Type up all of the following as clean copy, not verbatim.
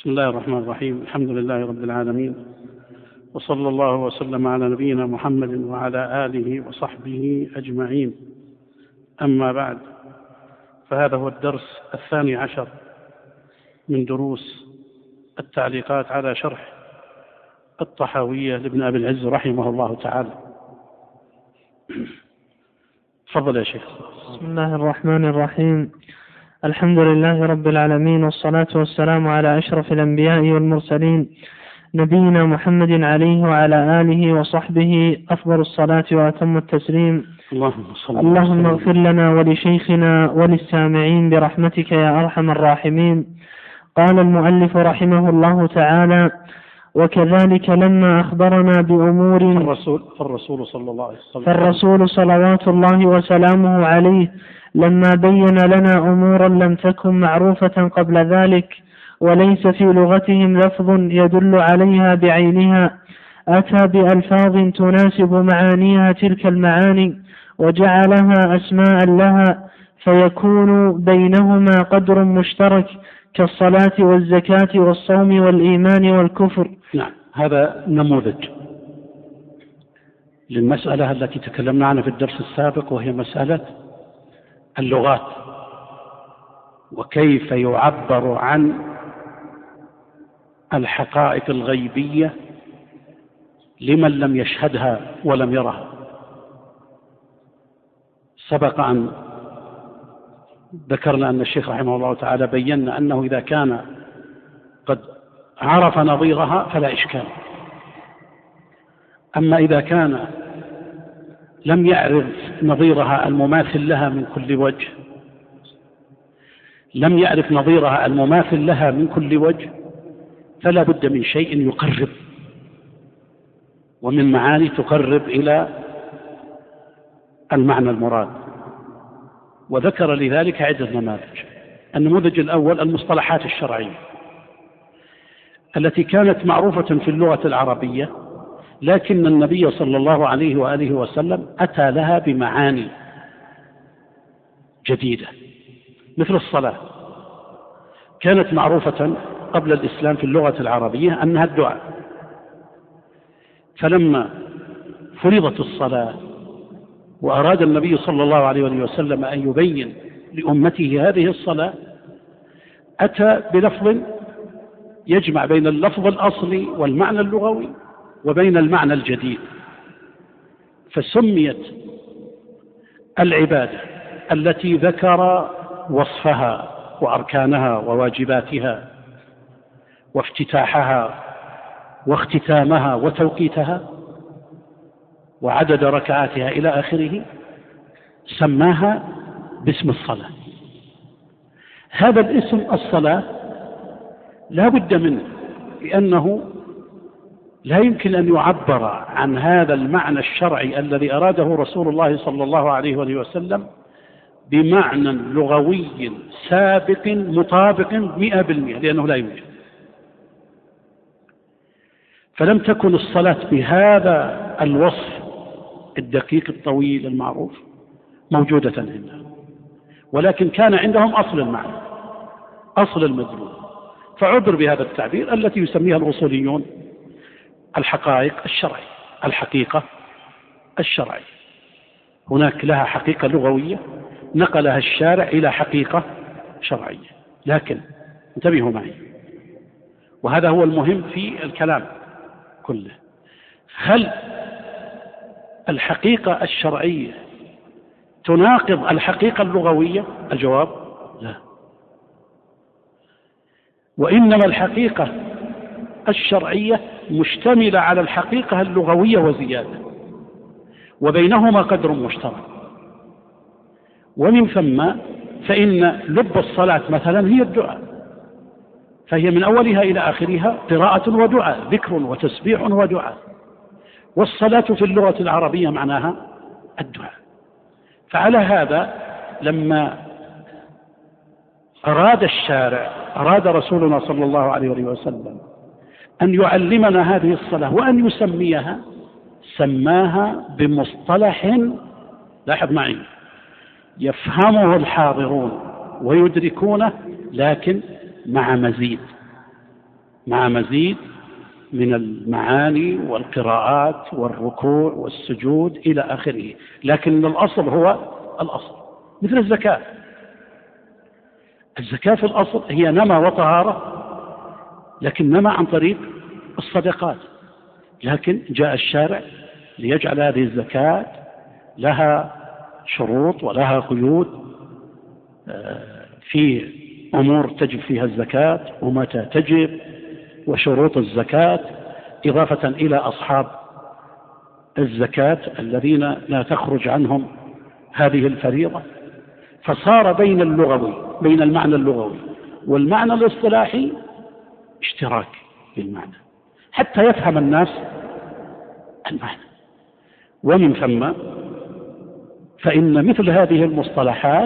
بسم الله الرحمن الرحيم. الحمد لله رب العالمين، وصلى الله وسلم على نبينا محمد وعلى آله وصحبه أجمعين. أما بعد، فهذا هو الدرس 12 من دروس التعليقات على شرح الطحاوية لابن أبي العز رحمه الله تعالى. تفضل يا شيخ. بسم الله الرحمن الرحيم. الحمد لله رب العالمين، والصلاة والسلام على أشرف الأنبياء والمرسلين، نبينا محمد عليه وعلى آله وصحبه أفضل الصلاة وأتم التسليم. اللهم اغفر لنا ولشيخنا وللسامعين برحمتك يا أرحم الراحمين. قال المؤلف رحمه الله تعالى: وكذلك لما أخبرنا بأمور فالرسول صلوات الله وسلامه عليه لما بين لنا أمورا لم تكن معروفة قبل ذلك وليس في لغتهم لفظ يدل عليها بعينها، أتى بألفاظ تناسب معانيها تلك المعاني وجعلها أسماء لها، فيكون بينهما قدر مشترك كالصلاة والزكاة والصوم والإيمان والكفر. نعم، هذا نموذج للمسألة التي تكلمنا عنها في الدرس السابق، وهي مسألة اللغات وكيف يعبر عن الحقائق الغيبية لمن لم يشهدها ولم يرها. سبق أن ذكرنا أن الشيخ رحمه الله تعالى بيّن أنه إذا كان قد عرف نظيرها فلا إشكال، أما إذا كان لم يعرف نظيرها المماثل لها من كل وجه، لم يعرف نظيرها المماثل لها من كل وجه، فلا بد من شيء يقرب، ومن معاني تقرب إلى المعنى المراد. وذكر لذلك عدة نماذج. النموذج الأول المصطلحات الشرعية التي كانت معروفة في اللغة العربية، لكن النبي صلى الله عليه وآله وسلم أتى لها بمعاني جديدة، مثل الصلاة. كانت معروفة قبل الإسلام في اللغة العربية أنها الدعاء، فلما فرضت الصلاة وأراد النبي صلى الله عليه وسلم أن يبين لأمته هذه الصلاة، أتى بلفظ يجمع بين اللفظ الأصلي والمعنى اللغوي وبين المعنى الجديد، فسميت العبادة التي ذكر وصفها وأركانها وواجباتها وافتتاحها واختتامها وتوقيتها وعدد ركعاتها إلى آخره، سماها باسم الصلاة. هذا الاسم الصلاة لا بد منه، لأنه لا يمكن أن يعبر عن هذا المعنى الشرعي الذي أراده رسول الله صلى الله عليه وسلم بمعنى لغوي سابق مطابق 100%، لأنه لا يوجد. فلم تكن الصلاة بهذا الوصف الدقيق الطويل المعروف موجودة عندهم، ولكن كان عندهم أصل المعنى، أصل المدلول، فعبر بهذا التعبير التي يسميها الأصوليون الحقائق الشرعية، الحقيقة الشرعية. هناك لها حقيقة لغوية نقلها الشارع إلى حقيقة شرعية، لكن انتبهوا معي، وهذا هو المهم في الكلام كله: هل الحقيقة الشرعية تناقض الحقيقة اللغوية؟ الجواب لا، وإنما الحقيقة الشرعية مشتملة على الحقيقة اللغوية وزيادة، وبينهما قدر مشترك. ومن ثم فإن لب الصلاة مثلا هي الدعاء، فهي من أولها إلى آخرها قراءة ودعاء، ذكر وتسبيح ودعاء، والصلاة في اللغة العربية معناها الدعاء. فعلى هذا لما أراد الشارع، أراد رسولنا صلى الله عليه وسلم أن يعلمنا هذه الصلاة وأن يسميها، سماها بمصطلح، لاحظ معي، يفهمه الحاضرون ويدركونه، لكن مع مزيد. مع مزيد من المعاني والقراءات والركوع والسجود إلى آخره، لكن الأصل هو الأصل. مثل الزكاة، الزكاة في الأصل هي نمى وطهارة، لكن نمى عن طريق الصدقات، لكن جاء الشارع ليجعل هذه الزكاة لها شروط ولها قيود في أمور تجب فيها الزكاة ومتى تجب وشروط الزكاة، إضافة إلى أصحاب الزكاة الذين لا تخرج عنهم هذه الفريضة. فصار بين المعنى اللغوي والمعنى الاصطلاحي اشتراك بالمعنى حتى يفهم الناس المعنى. ومن ثم فإن مثل هذه المصطلحات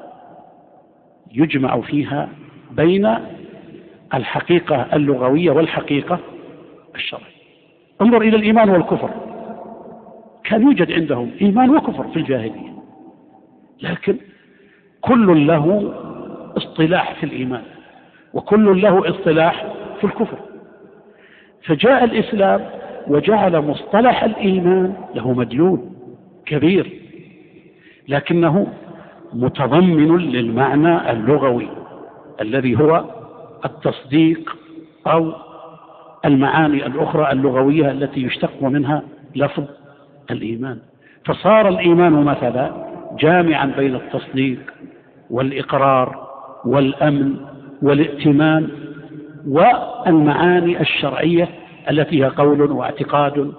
يجمع فيها بين الحقيقة اللغوية والحقيقة الشرعية. انظر إلى الإيمان والكفر، كان يوجد عندهم إيمان وكفر في الجاهلية، لكن كل له اصطلاح في الإيمان وكل له اصطلاح في الكفر. فجاء الإسلام وجعل مصطلح الإيمان له مدلول كبير، لكنه متضمن للمعنى اللغوي الذي هو التصديق أو المعاني الأخرى اللغوية التي يشتق منها لفظ الإيمان. فصار الإيمان مثلا جامعا بين التصديق والإقرار والأمن والائتمان والمعاني الشرعية التي هي قول واعتقاد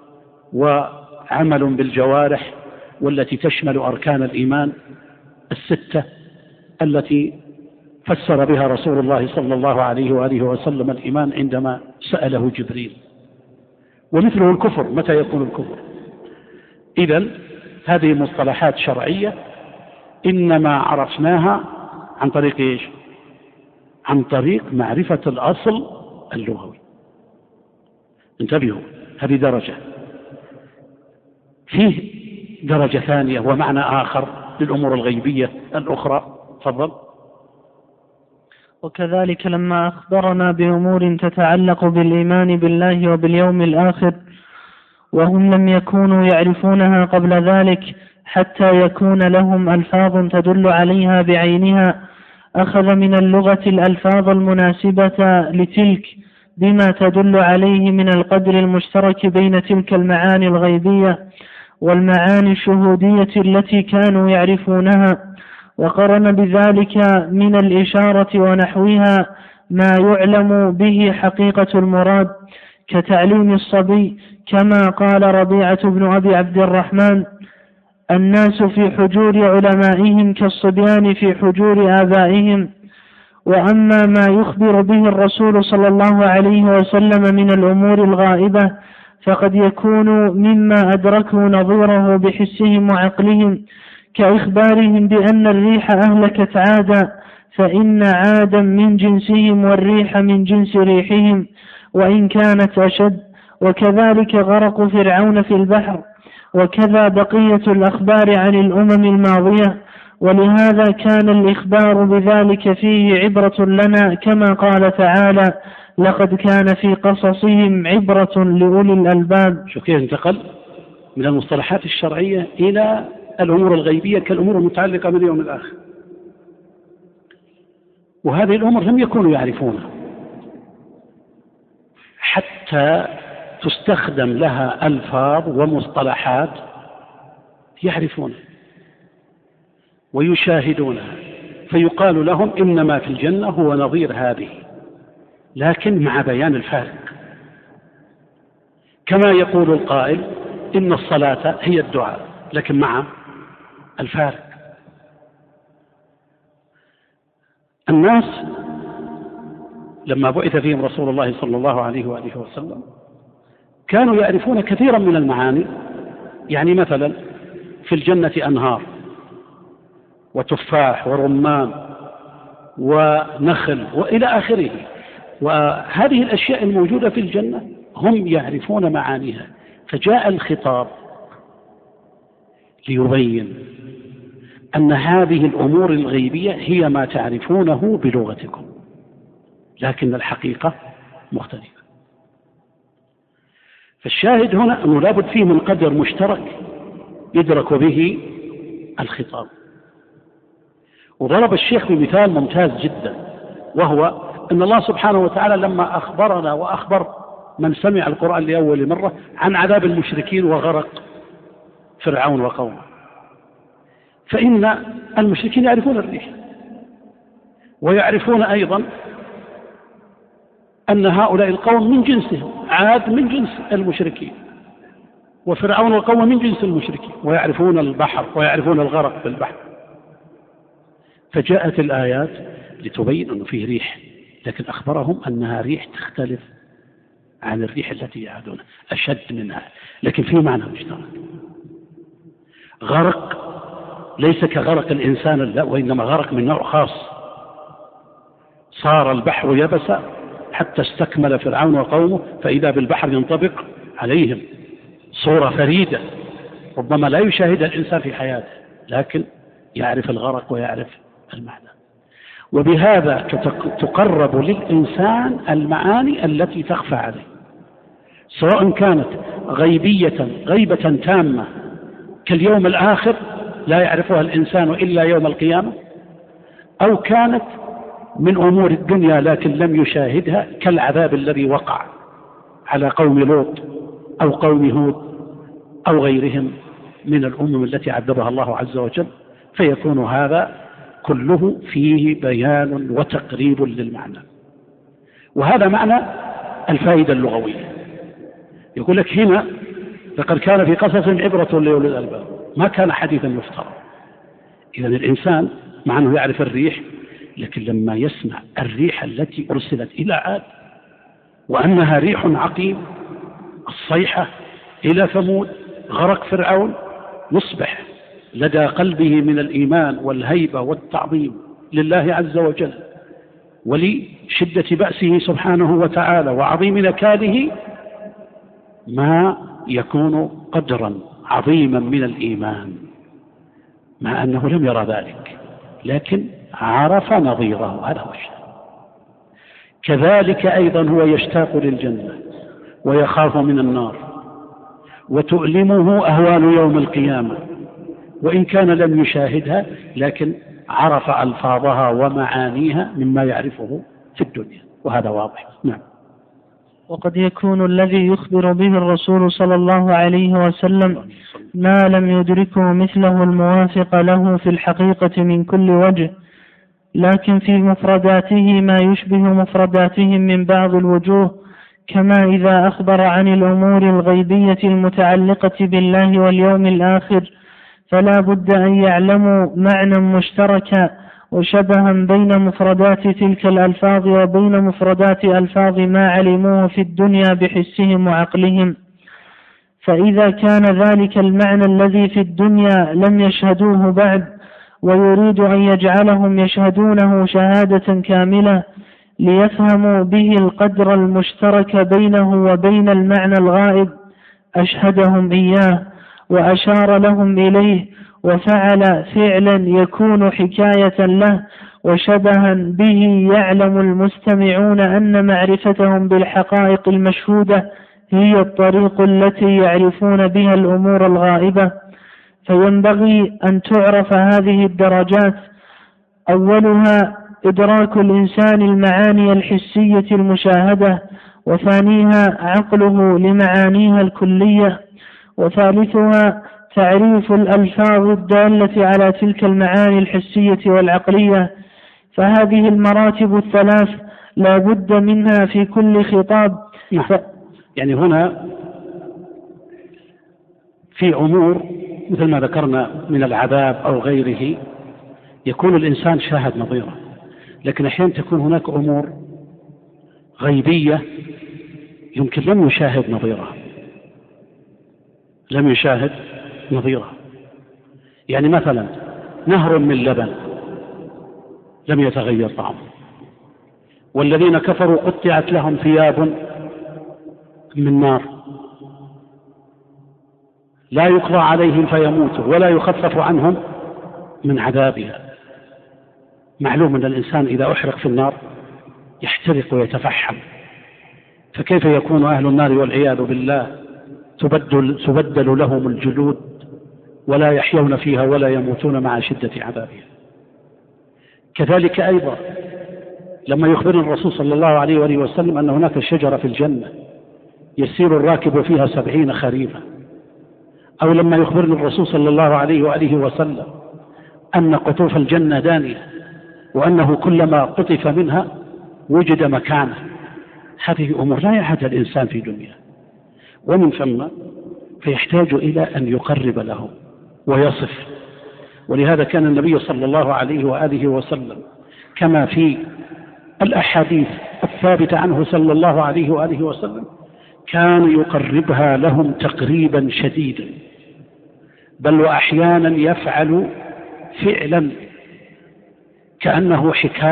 وعمل بالجوارح، والتي تشمل أركان الإيمان الستة التي فسر بها رسول الله صلى الله عليه وآله وسلم الإيمان عندما سأله جبريل. ومثله الكفر، متى يكون الكفر؟ إذن هذه مصطلحات شرعية إنما عرفناها عن طريق إيش؟ عن طريق معرفة الأصل اللغوي. انتبهوا، هذه درجة. فيه درجة ثانية ومعنى آخر للأمور الغيبية الأخرى. تفضل. وكذلك لما أخبرنا بأمور تتعلق بالإيمان بالله وباليوم الآخر وهم لم يكونوا يعرفونها قبل ذلك حتى يكون لهم ألفاظ تدل عليها بعينها، أخذ من اللغة الألفاظ المناسبة لتلك بما تدل عليه من القدر المشترك بين تلك المعاني الغيبية والمعاني الشهودية التي كانوا يعرفونها، وقرن بذلك من الإشارة ونحوها ما يعلم به حقيقة المراد كتعليم الصبي، كما قال ربيعة بن أبي عبد الرحمن: الناس في حجور علمائهم كالصبيان في حجور آبائهم. وأما ما يخبر به الرسول صلى الله عليه وسلم من الأمور الغائبة فقد يكون مما أدركوا نظيره بحسهم وعقلهم، كإخبارهم بأن الريح أهلكت عادا فإن عادا من جنسهم والريح من جنس ريحهم وإن كانت أشد، وكذلك غرق فرعون في البحر، وكذا بقية الأخبار عن الأمم الماضية. ولهذا كان الإخبار بذلك فيه عبرة لنا، كما قال تعالى: لقد كان في قصصهم عبرة لأولي الألباب. شو كيف انتقل من المصطلحات الشرعية إلى الأمور الغيبية كالأمور المتعلقة باليوم الآخر، وهذه الأمور لم يكونوا يعرفونها حتى تستخدم لها ألفاظ ومصطلحات يعرفونها ويشاهدونها، فيقال لهم إنما في الجنة هو نظير هذه، لكن مع بيان الفارق. كما يقول القائل إن الصلاة هي الدعاء، لكن مع الفارق. الناس لما بعث فيهم رسول الله صلى الله عليه وآله وسلم كانوا يعرفون كثيرا من المعاني، يعني مثلا في الجنة أنهار وتفاح ورمان ونخل وإلى آخره، وهذه الأشياء الموجودة في الجنة هم يعرفون معانيها. فجاء الخطاب ليبين أن هذه الأمور الغيبية هي ما تعرفونه بلغتكم، لكن الحقيقة مختلفة. فالشاهد هنا أنه لابد فيه من قدر مشترك يدرك به الخطاب. وضرب الشيخ بمثال ممتاز جدا، وهو أن الله سبحانه وتعالى لما أخبرنا وأخبر من سمع القرآن لأول مرة عن عذاب المشركين وغرق فرعون وقومه، فإن المشركين يعرفون الريح، ويعرفون أيضا أن هؤلاء القوم من جنسهم، عاد من جنس المشركين، وفرعون وقومه من جنس المشركين، ويعرفون البحر ويعرفون الغرق في البحر. فجاءت الآيات لتبين أنه فيه ريح، لكن أخبرهم أنها ريح تختلف عن الريح التي يعادونها، أشد منها، لكن في معنى مشترك. غرق ليس كغرق الإنسان، لا، وإنما غرق من نوع خاص، صار البحر يبسا حتى استكمل فرعون وقومه فإذا بالبحر ينطبق عليهم صورة فريدة ربما لا يشاهدها الإنسان في حياته، لكن يعرف الغرق ويعرف المعنى. وبهذا تقرب للإنسان المعاني التي تخفى عليه، سواء كانت غيبة تامة كاليوم الآخر لا يعرفها الإنسان إلا يوم القيامة، أو كانت من أمور الدنيا لكن لم يشاهدها كالعذاب الذي وقع على قوم لوط أو قوم هود أو غيرهم من الأمم التي عذبها الله عز وجل، فيكون هذا كله فيه بيان وتقريب للمعنى. وهذا معنى الفائدة اللغوية. يقول لك هنا لقد كان في قصص عبرة لأولي الألباب، ما كان حديثا يفترى. إذن الإنسان مع أنه يعرف الريح، لكن لما يسمع الريح التي أرسلت إلى عاد وأنها ريح عقيم، الصيحة إلى ثمود، غرق فرعون، يصبح لدى قلبه من الإيمان والهيبة والتعظيم لله عز وجل ولشدة بأسه سبحانه وتعالى وعظيم نكاله ما يكون قدرا عظيما من الإيمان، مع أنه لم يرى ذلك لكن عرف نظيره. هذا هو الشيء. كذلك أيضا هو يشتاق للجنة ويخاف من النار وتؤلمه أهوال يوم القيامة، وإن كان لم يشاهدها لكن عرف ألفاظها ومعانيها مما يعرفه في الدنيا، وهذا واضح. نعم. وقد يكون الذي يخبر به الرسول صلى الله عليه وسلم ما لم يدركه مثله الموافق له في الحقيقة من كل وجه، لكن في مفرداته ما يشبه مفرداتهم من بعض الوجوه، كما إذا أخبر عن الأمور الغيبية المتعلقة بالله واليوم الآخر فلا بد أن يعلموا معنى مشتركا وشبها بين مفردات تلك الألفاظ وبين مفردات ألفاظ ما علموه في الدنيا بحسهم وعقلهم. فإذا كان ذلك المعنى الذي في الدنيا لم يشهدوه بعد ويريد أن يجعلهم يشهدونه شهادة كاملة ليفهموا به القدر المشترك بينه وبين المعنى الغائب، أشهدهم إياه وأشار لهم إليه وفعل فعلا يكون حكاية له وشبها به، يعلم المستمعون أن معرفتهم بالحقائق المشهودة هي الطريق التي يعرفون بها الأمور الغائبة. فينبغي أن تعرف هذه الدرجات: أولها إدراك الإنسان المعاني الحسية المشاهدة، وثانيها عقله لمعانيها الكلية، وثالثها تعريف الألفاظ الدالة على تلك المعاني الحسية والعقلية. فهذه المراتب الثلاث لا بد منها في كل خطاب. يعني هنا في أمور مثل ما ذكرنا من العذاب أو غيره يكون الإنسان شاهد نظيره، لكن أحيانا تكون هناك أمور غيبية يمكن لم يشاهد نظيرها. يعني مثلا نهر من لبن لم يتغير طعمه، والذين كفروا قطعت لهم ثياب من نار لا يقضى عليهم فيموتوا ولا يخفف عنهم من عذابها. معلوم أن الإنسان إذا أحرق في النار يحترق ويتفحم، فكيف يكون أهل النار والعياذ بالله تبدل لهم الجلود ولا يحيون فيها ولا يموتون مع شدة عذابها؟ كذلك أيضا لما يخبر الرسول صلى الله عليه وآله وسلم أن هناك شجرة في الجنة يسير الراكب فيها 70 خريفا، أو لما يخبرنا الرسول صلى الله عليه وآله وسلم أن قطوف الجنة دانية وأنه كلما قطف منها وجد مكانه، هذه أمور لا يعهدها الإنسان في دنيا، ومن ثم فيحتاج إلى أن يقرب له ويصف. ولهذا كان النبي صلى الله عليه وآله وسلم كما في الأحاديث الثابتة عنه صلى الله عليه وآله وسلم كان يقربها لهم تقريبا شديدا، بل وأحيانا يفعل فعلا كأنه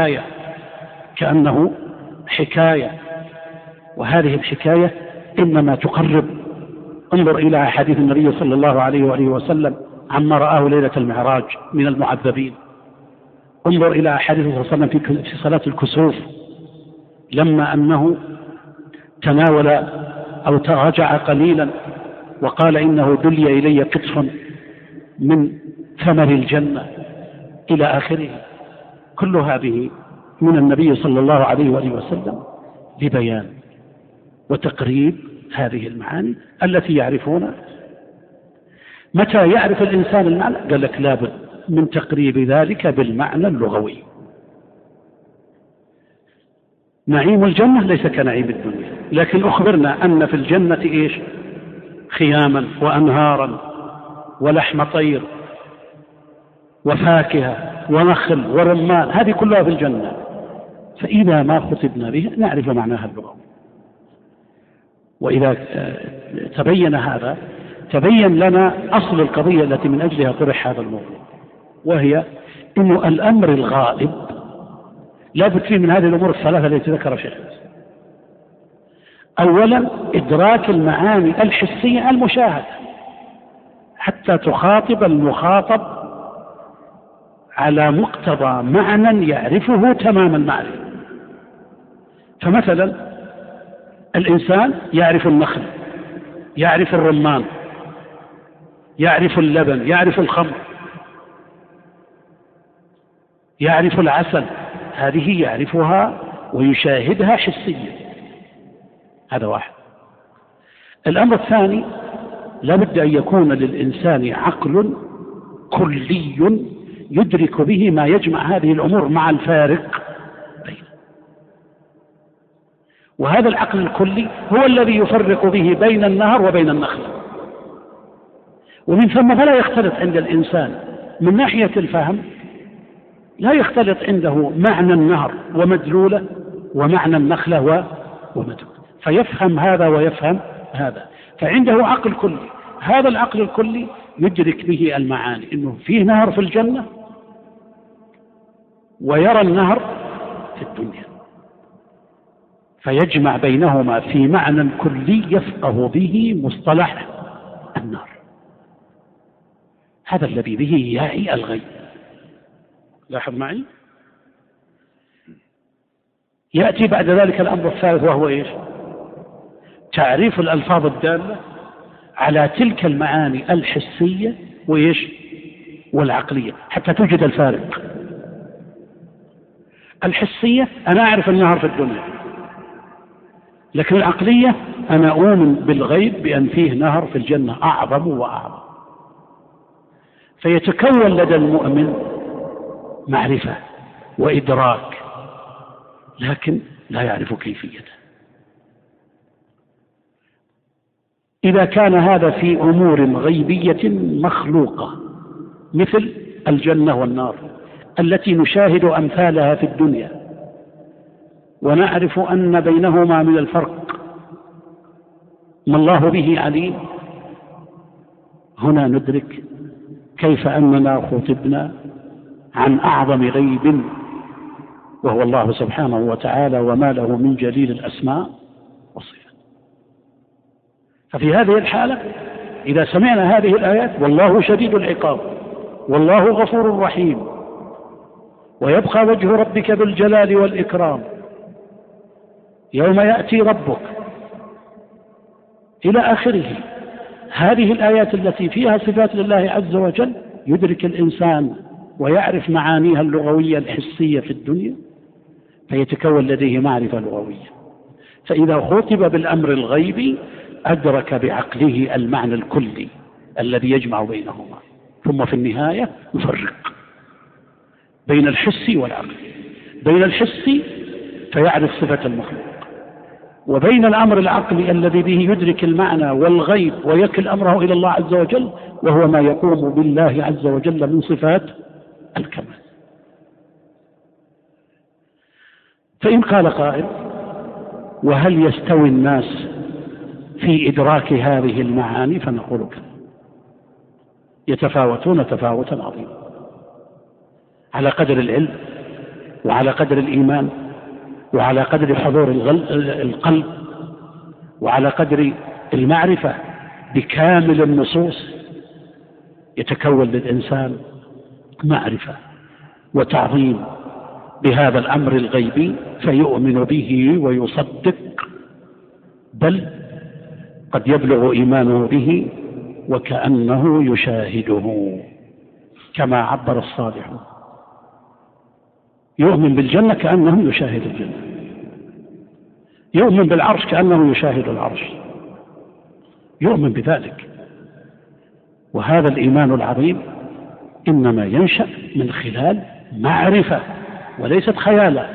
حكاية، وهذه الحكاية إنما تقرب. انظر إلى أحاديث النبي صلى الله عليه وآله وسلم عما رآه ليلة المعراج من المعذبين. انظر إلى أحاديث صلى الله عليه وسلم في صلاة الكسوف لما أنه تناول أو تراجع قليلا وقال إنه دلي إلي قطف من ثمر الجنة إلى آخره. كل هذه من النبي صلى الله عليه وآله وسلم لبيان وتقريب هذه المعاني التي يعرفون. متى يعرف الإنسان المعنى؟ قال لك لابد من تقريب ذلك بالمعنى اللغوي. نعيم الجنة ليس كنعيم الدنيا، لكن أخبرنا أن في الجنة إيش؟ خياما وأنهارا ولحم طير وفاكهة ونخل ورمان، هذه كلها في الجنة. فإذا ما خطبنا به نعرف معناها اللغوي. وإذا تبين هذا تبين لنا أصل القضية التي من أجلها طرح هذا الموضوع، وهي أن الأمر الغائب لا بد فيه من هذه الأمور الثلاثة التي ذكر شيخ. أولا إدراك المعاني الحسية المشاهدة حتى تخاطب المخاطب على مقتضى معنى يعرفه تمام المعرفة. فمثلا الإنسان يعرف النخل، يعرف الرمان، يعرف اللبن، يعرف الخمر، يعرف العسل، هذه يعرفها ويشاهدها حسيا. هذا واحد. الأمر الثاني لابد أن يكون للإنسان عقل كلي يدرك به ما يجمع هذه الأمور مع الفارق بينه، وهذا العقل الكلي هو الذي يفرق به بين النهر وبين النخل. ومن ثم فلا يختلط عند الإنسان من ناحية الفهم، لا يختلط عنده معنى النهر ومدلوله ومعنى النخلة ومدلوله، فيفهم هذا ويفهم هذا، فعنده عقل كلي. هذا العقل الكلي يدرك به المعاني، إنه فيه نهر في الجنة ويرى النهر في الدنيا، فيجمع بينهما في معنى كلي يفقه به مصطلح النار. هذا الذي به يعي الغيب. لاحظ معي. يأتي بعد ذلك الأمر الثالث، وهو إيش؟ تعريف الألفاظ الدالة على تلك المعاني الحسية وإيش؟ والعقلية، حتى توجد الفارق. الحسية أنا أعرف النهر في الدنيا، لكن العقلية أنا أؤمن بالغيب بأن فيه نهر في الجنة أعظم وأعظم. فيتكون لدى المؤمن معرفة وإدراك، لكن لا يعرف كيفيته. إذا كان هذا في أمور غيبية مخلوقة مثل الجنة والنار التي نشاهد أمثالها في الدنيا ونعرف أن بينهما من الفرق ما الله به عليم، هنا ندرك كيف أننا خطبنا عن أعظم غيب وهو الله سبحانه وتعالى وما له من جليل الأسماء والصفات. ففي هذه الحالة إذا سمعنا هذه الآيات والله شديد العقاب والله غفور رحيم ويبقى وجه ربك بالجلال والإكرام يوم يأتي ربك إلى آخره. هذه الآيات التي فيها صفات لله عز وجل يدرك الإنسان ويعرف معانيها اللغوية الحسية في الدنيا، فيتكون لديه معرفة لغوية. فإذا خاطب بالأمر الغيبي أدرك بعقله المعنى الكلي الذي يجمع بينهما، ثم في النهاية يفرق بين الحس والعقل، بين الحس فيعرف صفة المخلوق، وبين الأمر العقلي الذي به يدرك المعنى والغيب ويكل أمره إلى الله عز وجل، وهو ما يقوم بالله عز وجل من صفات الكمال. فإن قال قائل: وهل يستوي الناس في إدراك هذه المعاني؟ فنقول كلا، يتفاوتون تفاوتا عظيما على قدر العلم وعلى قدر الإيمان وعلى قدر حضور القلب وعلى قدر المعرفة بكامل النصوص. يتكون للإنسان معرفة وتعظيم بهذا الأمر الغيبي فيؤمن به ويصدق، بل قد يبلغ إيمانه به وكأنه يشاهده، كما عبر الصالحون: يؤمن بالجنة كأنه يشاهد الجنة، يؤمن بالعرش كأنه يشاهد العرش، يؤمن بذلك. وهذا الإيمان العظيم إنما ينشأ من خلال معرفة وليست خيالا،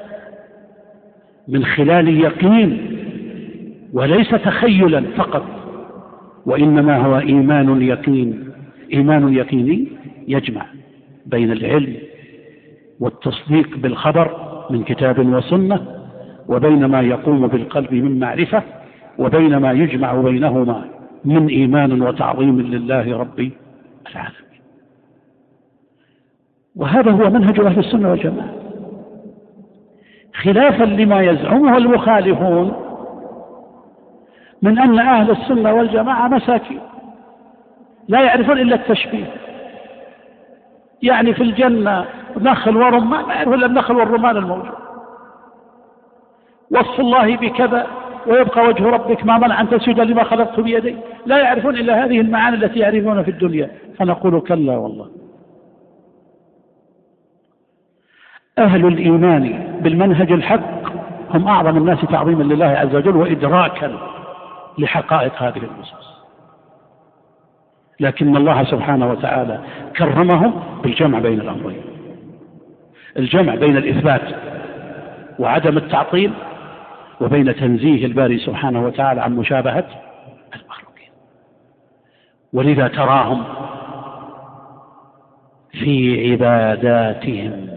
من خلال يقين وليس تخيلا فقط، وإنما هو إيمان يقين، إيمان يقيني يجمع بين العلم والتصديق بالخبر من كتاب وسنة، وبين ما يقوم بالقلب من معرفة، وبين ما يجمع بينهما من إيمان وتعظيم لله رب العالمين. وهذا هو منهج أهل السنة والجماعة، خلافا لما يزعمه المخالفون من أن أهل السنة والجماعة مساكين لا يعرفون إلا التشبيه، يعني في الجنة نخل ورمان ما يعرفون إلا النخل والرمان الموجود، وصف الله بكذا ويبقى وجه ربك ما منع أن تسجد لما خلقت بيدي، لا يعرفون إلا هذه المعاني التي يعرفون في الدنيا. فنقول كلا والله، أهل الإيمان بالمنهج الحق هم أعظم الناس تعظيما لله عز وجل وإدراكا لحقائق هذه النصوص، لكن الله سبحانه وتعالى كرمهم بالجمع بين الأمرين، الجمع بين الإثبات وعدم التعطيل، وبين تنزيه الباري سبحانه وتعالى عن مشابهة المخلوقين. ولذا تراهم في عباداتهم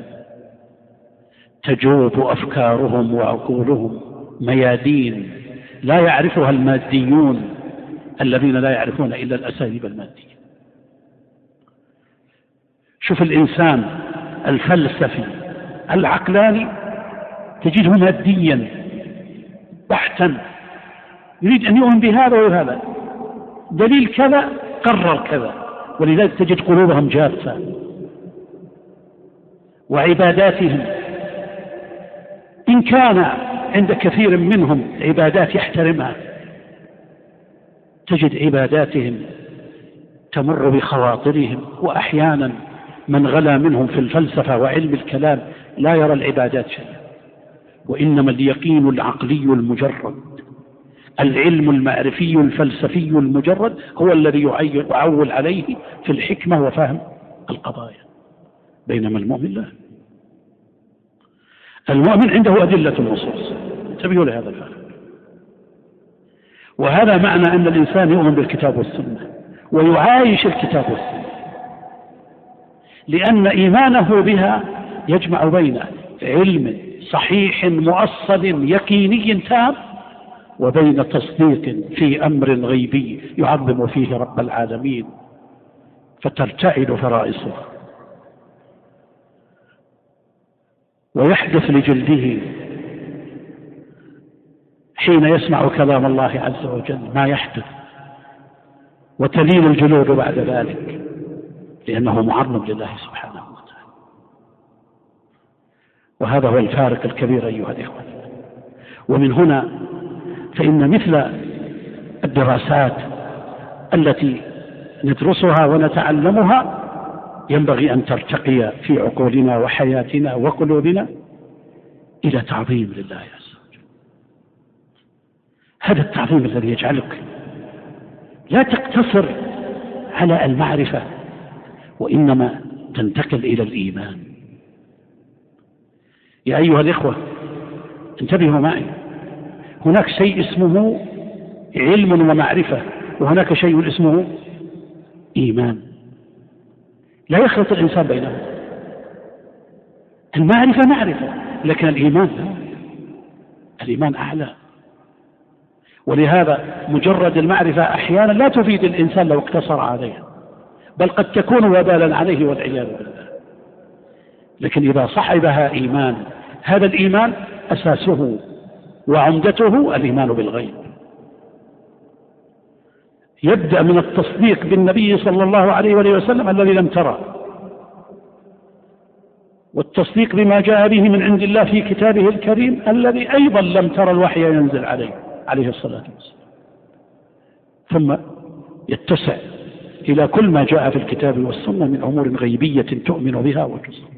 تجوب أفكارهم وعقولهم ميادين لا يعرفها الماديون الذين لا يعرفون إلا الأساليب المادية. شوف الإنسان الفلسفي العقلاني تجده ماديا بحتا، يريد أن يؤمن بهذا وهذا، دليل كذا قرر كذا، ولذلك تجد قلوبهم جافة. وعباداتهم إن كان عند كثير منهم عبادات يحترمها، تجد عباداتهم تمر بخواطرهم. وأحيانا من غلا منهم في الفلسفة وعلم الكلام لا يرى العبادات شيئا، وإنما اليقين العقلي المجرد، العلم المعرفي الفلسفي المجرد هو الذي يعول عليه في الحكمة وفهم القضايا. بينما المؤمن لا، المؤمن عنده أدلة النصوص، انتبهوا لهذا الفرق. وهذا معنى أن الإنسان يؤمن بالكتاب والسنة ويعايش الكتاب والسنة، لأن إيمانه بها يجمع بين علم صحيح مؤصل يقيني تام وبين تصديق في أمر غيبي يعظم فيه رب العالمين فترتعد فرائصه ويحدث لجلده حين يسمع كلام الله عز وجل ما يحدث، وتلين الجلود بعد ذلك لأنه معظم لله سبحانه وتعالى. وهذا هو الفارق الكبير أيها الإخوة. ومن هنا فإن مثل الدراسات التي ندرسها ونتعلمها ينبغي أن ترتقي في عقولنا وحياتنا وقلوبنا إلى تعظيم لله عز وجل. هذا التعظيم الذي يجعلك لا تقتصر على المعرفة، وإنما تنتقل إلى الإيمان. يا أيها الإخوة انتبهوا معي، هناك شيء اسمه علم ومعرفة، وهناك شيء اسمه إيمان، لا يخلط الإنسان بينهم. المعرفة معرفة، لكن الإيمان لا، الإيمان أعلى. ولهذا مجرد المعرفة أحيانا لا تفيد الإنسان لو اقتصر عليها، بل قد تكون وبالا عليه والعياذ بالله. لكن إذا صحبها إيمان، هذا الإيمان أساسه وعمدته الإيمان بالغيب. يبدأ من التصديق بالنبي صلى الله عليه وسلم الذي لم ترى، والتصديق بما جاء به من عند الله في كتابه الكريم الذي أيضا لم ترى الوحي ينزل عليه الصلاة والسلام. ثم يتسع إلى كل ما جاء في الكتاب والسنة من أمور غيبية تؤمن بها وتصدق.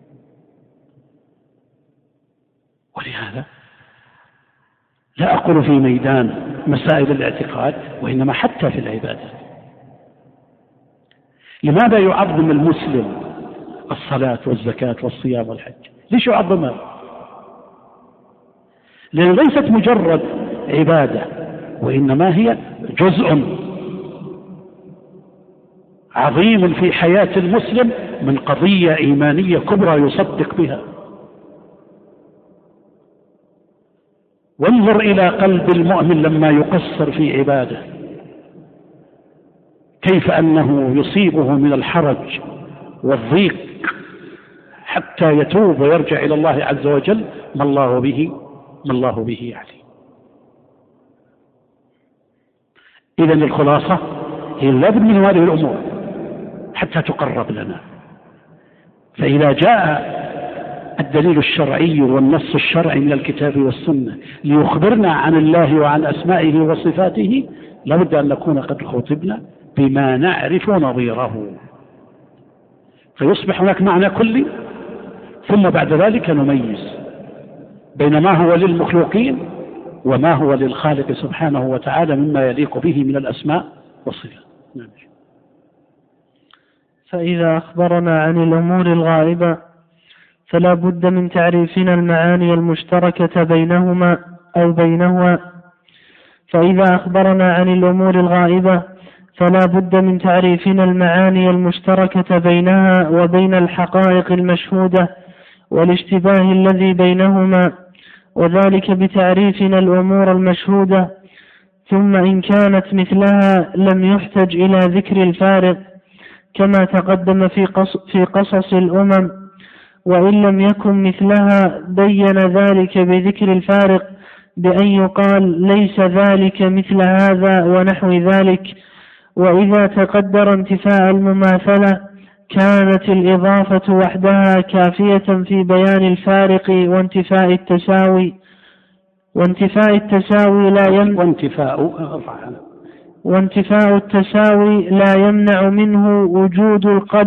ولهذا لا أقول في ميدان مسائل الاعتقاد، وإنما حتى في العبادة. لماذا يعظم المسلم الصلاة والزكاة والصيام والحج؟ ليش يعظمها؟ لأن ليست مجرد عبادة، وإنما هي جزء عظيم في حياة المسلم من قضية إيمانية كبرى يصدق بها. وانظر إلى قلب المؤمن لما يقصر في عباده، كيف أنه يصيبه من الحرج والضيق حتى يتوب ويرجع إلى الله عز وجل ما الله به عليم. إذن الخلاصة هي لابد من هذه الأمور حتى تقرب لنا. فإذا جاء الدليل الشرعي والنص الشرعي من الكتاب والسنة ليخبرنا عن الله وعن أسمائه وصفاته، لابد أن نكون قد خطبنا بما نعرف نظيره، فيصبح هناك معنى كلي، ثم بعد ذلك نميز بين ما هو للمخلوقين وما هو للخالق سبحانه وتعالى مما يليق به من الأسماء والصفات. فإذا أخبرنا عن الأمور الغائبة فلا بد من تعريفنا المعاني المشتركة بينهما أو بينهما. فإذا أخبرنا عن الأمور الغائبة فلا بد من تعريفنا المعاني المشتركة بينها وبين الحقائق المشهودة والاشتباه الذي بينهما، وذلك بتعريفنا الأمور المشهودة. ثم إن كانت مثلها لم يحتج إلى ذكر الفارق كما تقدم في قصص الأمم، وإن لم يكن مثلها بين ذلك بذكر الفارق بأن يقال ليس ذلك مثل هذا ونحو ذلك. وإذا تقدر انتفاء المماثلة كانت الإضافة وحدها كافية في بيان الفارق وانتفاء التساوي. وانتفاء التساوي لا يمنع منه وجود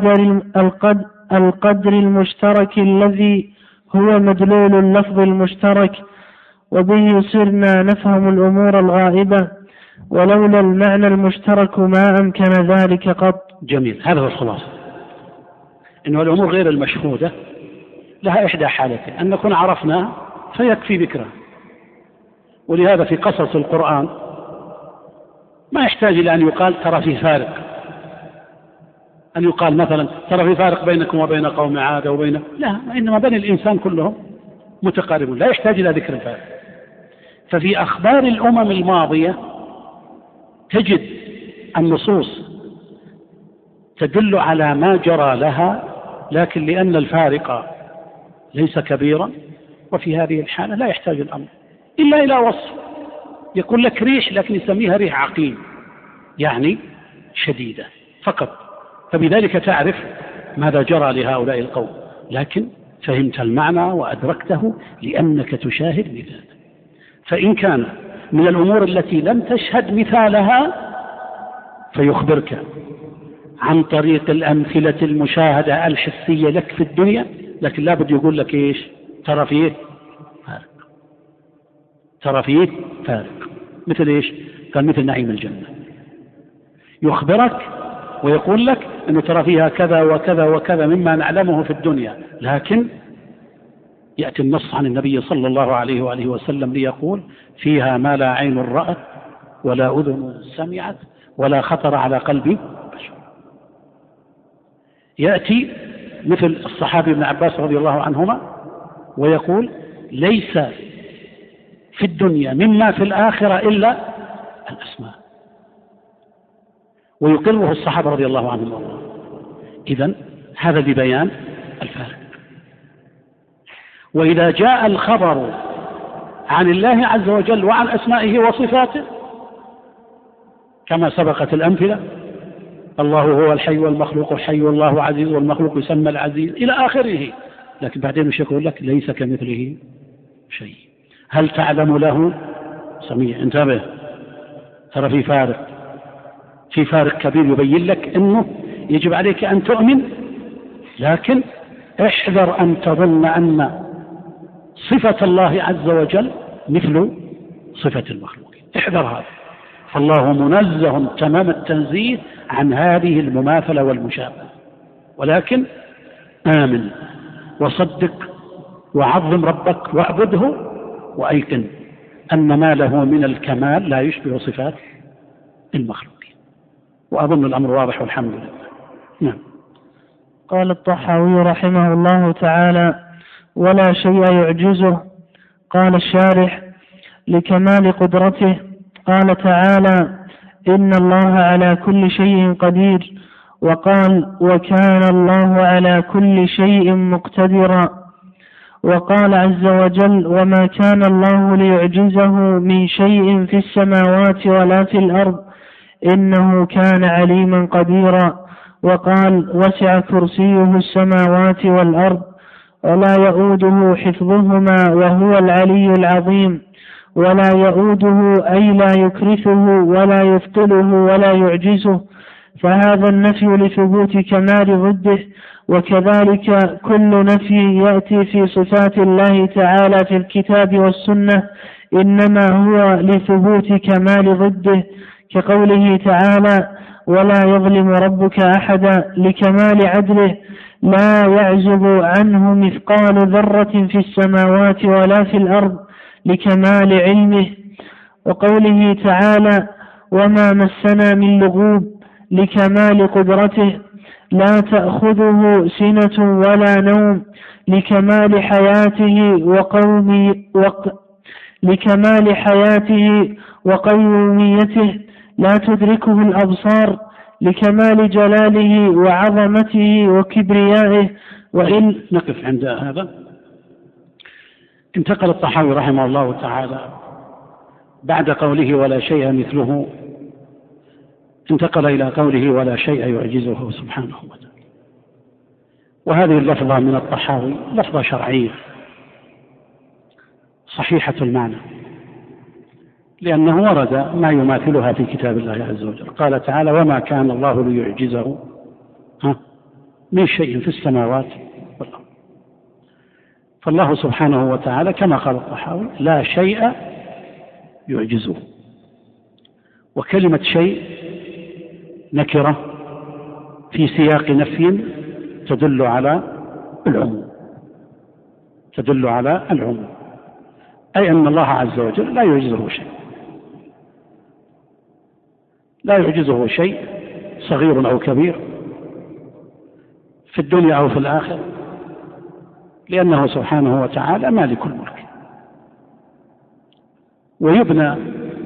القدر المشترك الذي هو مدلول اللفظ المشترك، وبه صرنا نفهم الأمور الغائبة، ولولا المعنى المشترك ما أمكن ذلك قط. جميل، هذا هو الخلاصة، إنه الأمور غير المشهودة لها إحدى حالتين: أن نكون عرفناها فيكفي ذكرها. ولهذا في قصص القرآن ما يحتاج إلى أن يقال ترى في فارق، أن يقال مثلا ترى في فارق بينكم وبين قوم عاد وبين، لا، إنما بني الإنسان كلهم متقاربون، لا يحتاج إلى ذكر الفارق. ففي أخبار الأمم الماضية تجد النصوص تدل على ما جرى لها، لكن لأن الفارق ليس كبيرا، وفي هذه الحالة لا يحتاج الأمر إلا إلى وصف، يقول لك ريح لكن يسميها ريح عقيم، يعني شديدة فقط، فبذلك تعرف ماذا جرى لهؤلاء القوم، لكن فهمت المعنى وأدركته لأنك تشاهد مثاله. فإن كان من الأمور التي لم تشهد مثالها فيخبرك عن طريق الأمثلة المشاهدة الحسية لك في الدنيا، لكن لا بد يقول لك إيش؟ ترى فيه فارق، ترى فيه فارق. مثل إيش؟ قال مثل نعيم الجنة، يخبرك ويقول لك أنه ترى فيها كذا وكذا وكذا مما نعلمه في الدنيا، لكن يأتي النص عن النبي صلى الله عليه وآله وسلم ليقول فيها ما لا عين رأت ولا أذن سمعت ولا خطر على قلب بشر. يأتي مثل الصحابي ابن عباس رضي الله عنهما ويقول ليس في الدنيا مما في الآخرة إلا الأسماء، ويقره الصحابة رضي الله عنهم. إذن هذا ببيان الفارق. وإذا جاء الخبر عن الله عز وجل وعن أسمائه وصفاته كما سبقت الأمثلة، الله هو الحي والمخلوق حي والله عزيز والمخلوق يسمى العزيز إلى آخره، لكن بعدين مش يقول لك ليس كمثله شيء. هل تعلم له سميع؟ انتبه، ترى في فارق، في فارق كبير يبين لك أنه يجب عليك أن تؤمن، لكن احذر أن تظن أن صفة الله عز وجل مثل صفة المخلوق، احذر هذا. فالله منزه تمام التنزيه عن هذه المماثلة والمشابهة، ولكن آمن وصدق وعظم ربك واعبده وأيقن أن ما له من الكمال لا يشبه صفات المخلوقين. وأظن الأمر واضح والحمد لله. نعم. قال الطحاوي رحمه الله تعالى: ولا شيء يعجزه. قال الشارح: لكمال قدرته. قال تعالى: إن الله على كل شيء قدير. وقال: وكان الله على كل شيء مقتدرا. وقال عز وجل: وما كان الله ليعجزه من شيء في السماوات ولا في الأرض إنه كان عليما قديرا. وقال: وسع كرسيه السماوات والأرض ولا يؤوده حفظهما وهو العلي العظيم. ولا يؤوده أي لا يكرثه ولا يثقله ولا يعجزه، فهذا النفي لثبوت كمال ضده. وكذلك كل نفي يأتي في صفات الله تعالى في الكتاب والسنة إنما هو لثبوت كمال ضده، كقوله تعالى: ولا يظلم ربك أحدا، لكمال عدله لا يعزب عنه مثقال ذرة في السماوات ولا في الأرض، لكمال علمه. وقوله تعالى: وما مسنا من لغوب، لكمال قدرته لا تأخذه سنة ولا نوم، لكمال حياته لكمال حياته وقيوميته لا تدركه الأبصار، لكمال جلاله وعظمته وكبريائه. وإن نقف عند هذا. انتقل الطحاوي رحمه الله تعالى بعد قوله ولا شيء مثله، انتقل إلى قوله ولا شيء يعجزه سبحانه وتعالى. وهذه اللفظة من الطحاوي لفظة شرعية صحيحة المعنى، لأنه ورد ما يماثلها في كتاب الله عز وجل. قال تعالى: وما كان الله ليعجزه من شيء في السماوات والأرض. فالله سبحانه وتعالى كما قال الطحاوي لا شيء يعجزه. وكلمة شيء نكرة في سياق نفي تدل على العموم، تدل على العموم، أي أن الله عز وجل لا يعجزه شيء، لا يعجزه شيء صغير أو كبير في الدنيا أو في الآخرة، لأنه سبحانه وتعالى مالك الملك. ويبنى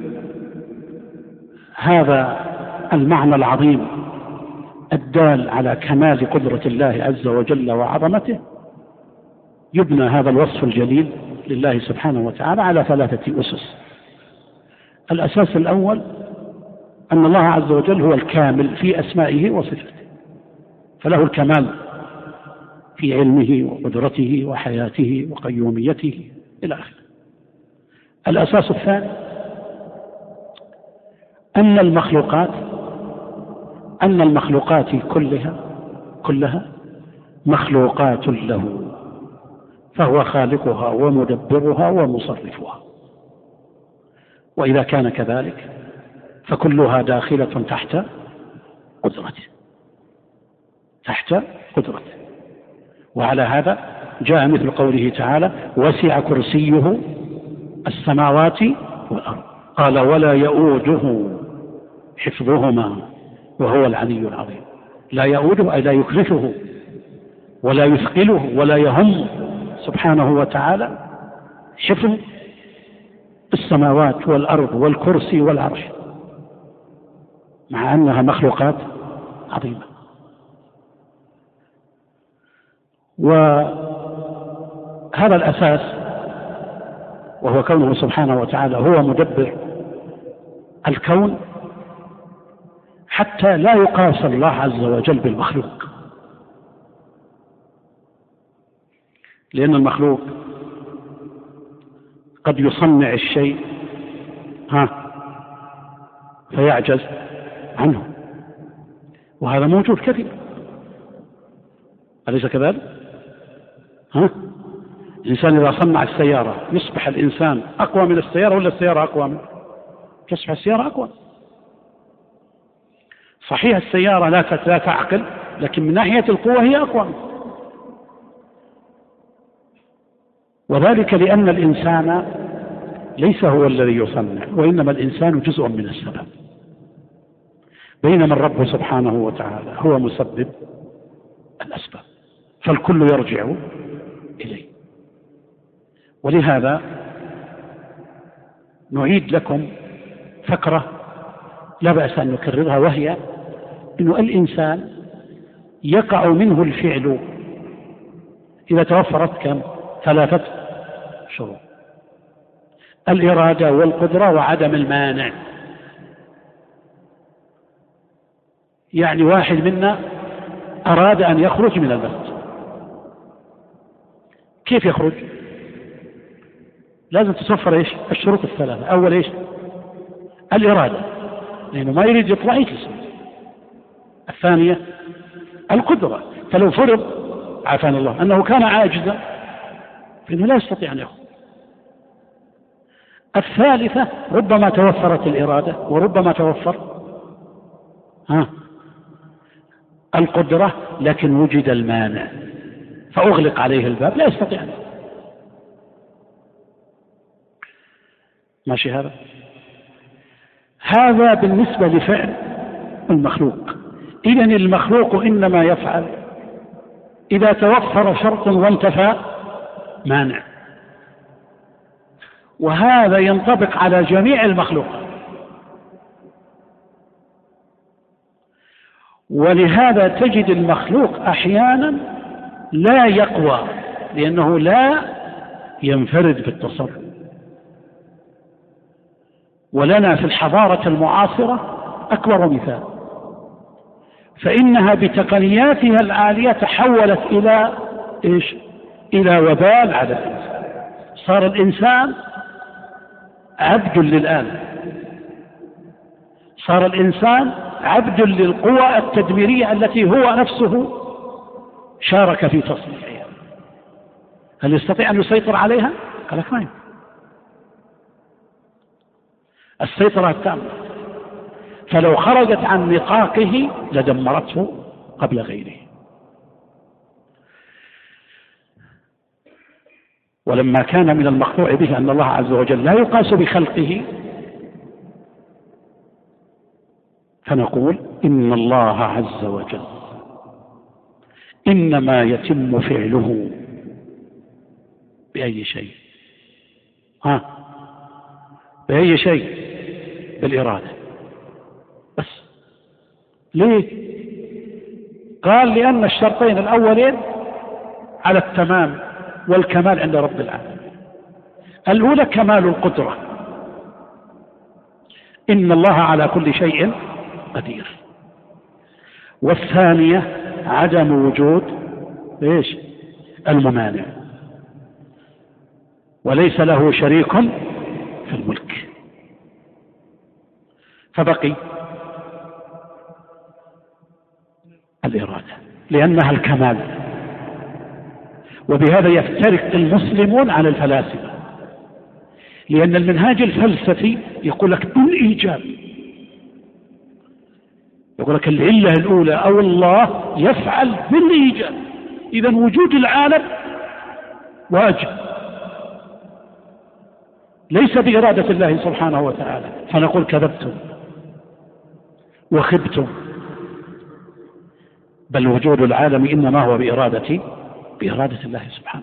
هذا المعنى العظيم الدال على كمال قدرة الله عز وجل وعظمته، يبنى هذا الوصف الجليل لله سبحانه وتعالى على 3 أسس. الأساس الأول أن الله عز وجل هو الكامل في أسمائه وصفاته، فله الكمال في علمه وقدرته وحياته وقيوميته إلى آخره. الأساس الثاني أن المخلوقات كلها مخلوقات له، فهو خالقها ومدبرها ومصرفها. وإذا كان كذلك فكلها داخلة تحت قدرته. وعلى هذا جاء مثل قوله تعالى: وسع كرسيه السماوات والأرض، قال: ولا يؤوده حفظهما وهو العلي العظيم. لا يؤوده أي لا يكلفه ولا يثقله ولا يهم سبحانه وتعالى حفظ السماوات والأرض والكرسي والعرش، مع أنها مخلوقات عظيمة. وهذا الأساس، وهو كونه سبحانه وتعالى هو مدبر الكون، حتى لا يقاس الله عز وجل بالمخلوق، لأن المخلوق قد يصنع الشيء فيعجز عنه، وهذا موجود كثير، أليس كذلك؟ الإنسان إذا صنع السيارة يصبح الإنسان أقوى من السيارة ولا السيارة أقوى منه؟ تصبح السيارة أقوى. صحيح السيارة لا تعقل، لكن من ناحية القوة هي أقوى، وذلك لأن الإنسان ليس هو الذي يصنع، وإنما الإنسان جزء من السبب، بينما الرب سبحانه وتعالى هو مسبب الأسباب، فالكل يرجع إليه. ولهذا نعيد لكم فكرة لا بأس أن نكررها، وهي أن الإنسان يقع منه الفعل إذا توفرت 3 شروط: الإرادة والقدرة وعدم المانع. يعني واحد منا أراد أن يخرج من المسجد، كيف يخرج؟ لازم تتوفر الشروط الثلاثة. أول الإرادة، لأنه ما يريد يطلع يجلس. الثانية القدرة، فلو فرض عافانا الله أنه كان عاجزا فإنه لا يستطيع أن يخرج. الثالثة ربما توفرت الإرادة وربما توفر القدرة، لكن وجد المانع فأغلق عليه الباب، لا يستطيع أن يخرج. ماشي؟ هذا بالنسبة لفعل المخلوق. إذن المخلوق إنما يفعل إذا توفر شرط وانتفى مانع، وهذا ينطبق على جميع المخلوقات. ولهذا تجد المخلوق أحيانا لا يقوى، لأنه لا ينفرد بالتصرف. ولنا في الحضارة المعاصرة أكبر مثال، فإنها بتقنياتها العالية تحولت إلى وبال على الإنسان. صار الإنسان عبد للآلة، صار الإنسان عبد للقوى التدميرية التي هو نفسه شارك في تصنيعها. هل يستطيع أن يسيطر عليها؟ قال لك ما يمكن. السيطرة التامة، فلو خرجت عن نطاقه لدمرته قبل غيره. ولما كان من المقطوع به أن الله عز وجل لا يقاس بخلقه، فنقول إن الله عز وجل إنما يتم فعله بأي شيء؟ بأي شيء؟ بالإرادة بس. ليه؟ قال لأن الشرطين الأولين على التمام والكمال عند رب العالمين. الأولى كمال القدرة، إن الله على كل شيء قدير. والثانية عدم وجود الممانع، وليس له شريك في الملك. فبقي الإرادة لأنها الكمال. وبهذا يفترق المسلمون على الفلاسفة، لأن المنهاج الفلسفي يقول لك بالإيجاب، يقول لك العلة الأولى أو الله يفعل بالإيجاب، إذا وجود العالم واجب ليس بإرادة الله سبحانه وتعالى، فنقول كذبتم وخبتم، بل وجود العالم إنما هو بإرادة الله سبحانه.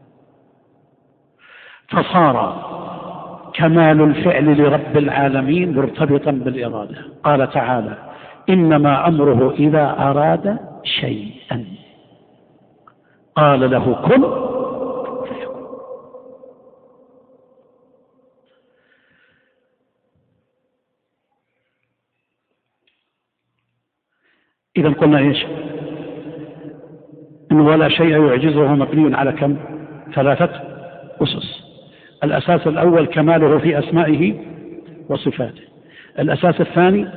فصار كمال الفعل لرب العالمين مرتبطا بالإرادة. قال تعالى إنما أمره إذا أراد شيئا قال له كن فيكون. إذا قلنا إيش؟ إن ولا شيء يعجزه مبني على كم؟ 3 أسس. الأساس الأول كماله في أسمائه وصفاته. الأساس الثاني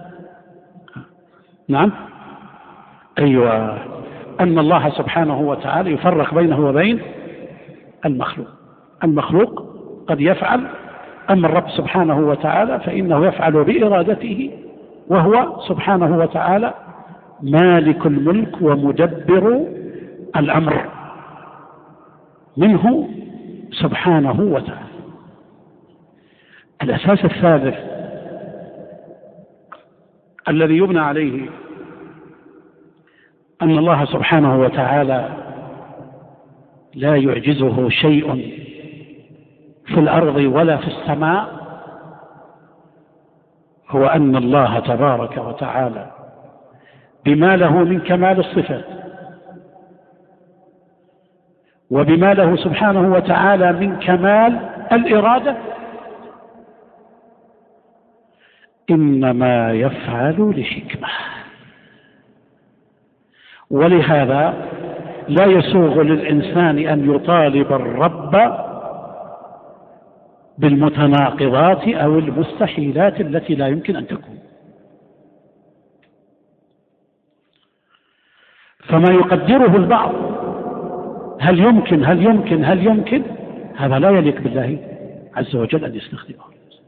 نعم أيوة أن الله سبحانه وتعالى يفرق بينه وبين المخلوق. المخلوق قد يفعل، أما الرب سبحانه وتعالى فإنه يفعل بإرادته، وهو سبحانه وتعالى مالك الملك ومدبر الأمر منه سبحانه وتعالى. الأساس الثالث الذي يبنى عليه أن الله سبحانه وتعالى لا يعجزه شيء في الأرض ولا في السماء، هو أن الله تبارك وتعالى بما له من كمال الصفات وبما له سبحانه وتعالى من كمال الإرادة إنما يفعل لحكمة. ولهذا لا يسوغ للإنسان أن يطالب الرب بالمتناقضات أو المستحيلات التي لا يمكن أن تكون. فما يقدره البعض هل يمكن هذا لا يليق بالله عز وجل أن يستخدمه،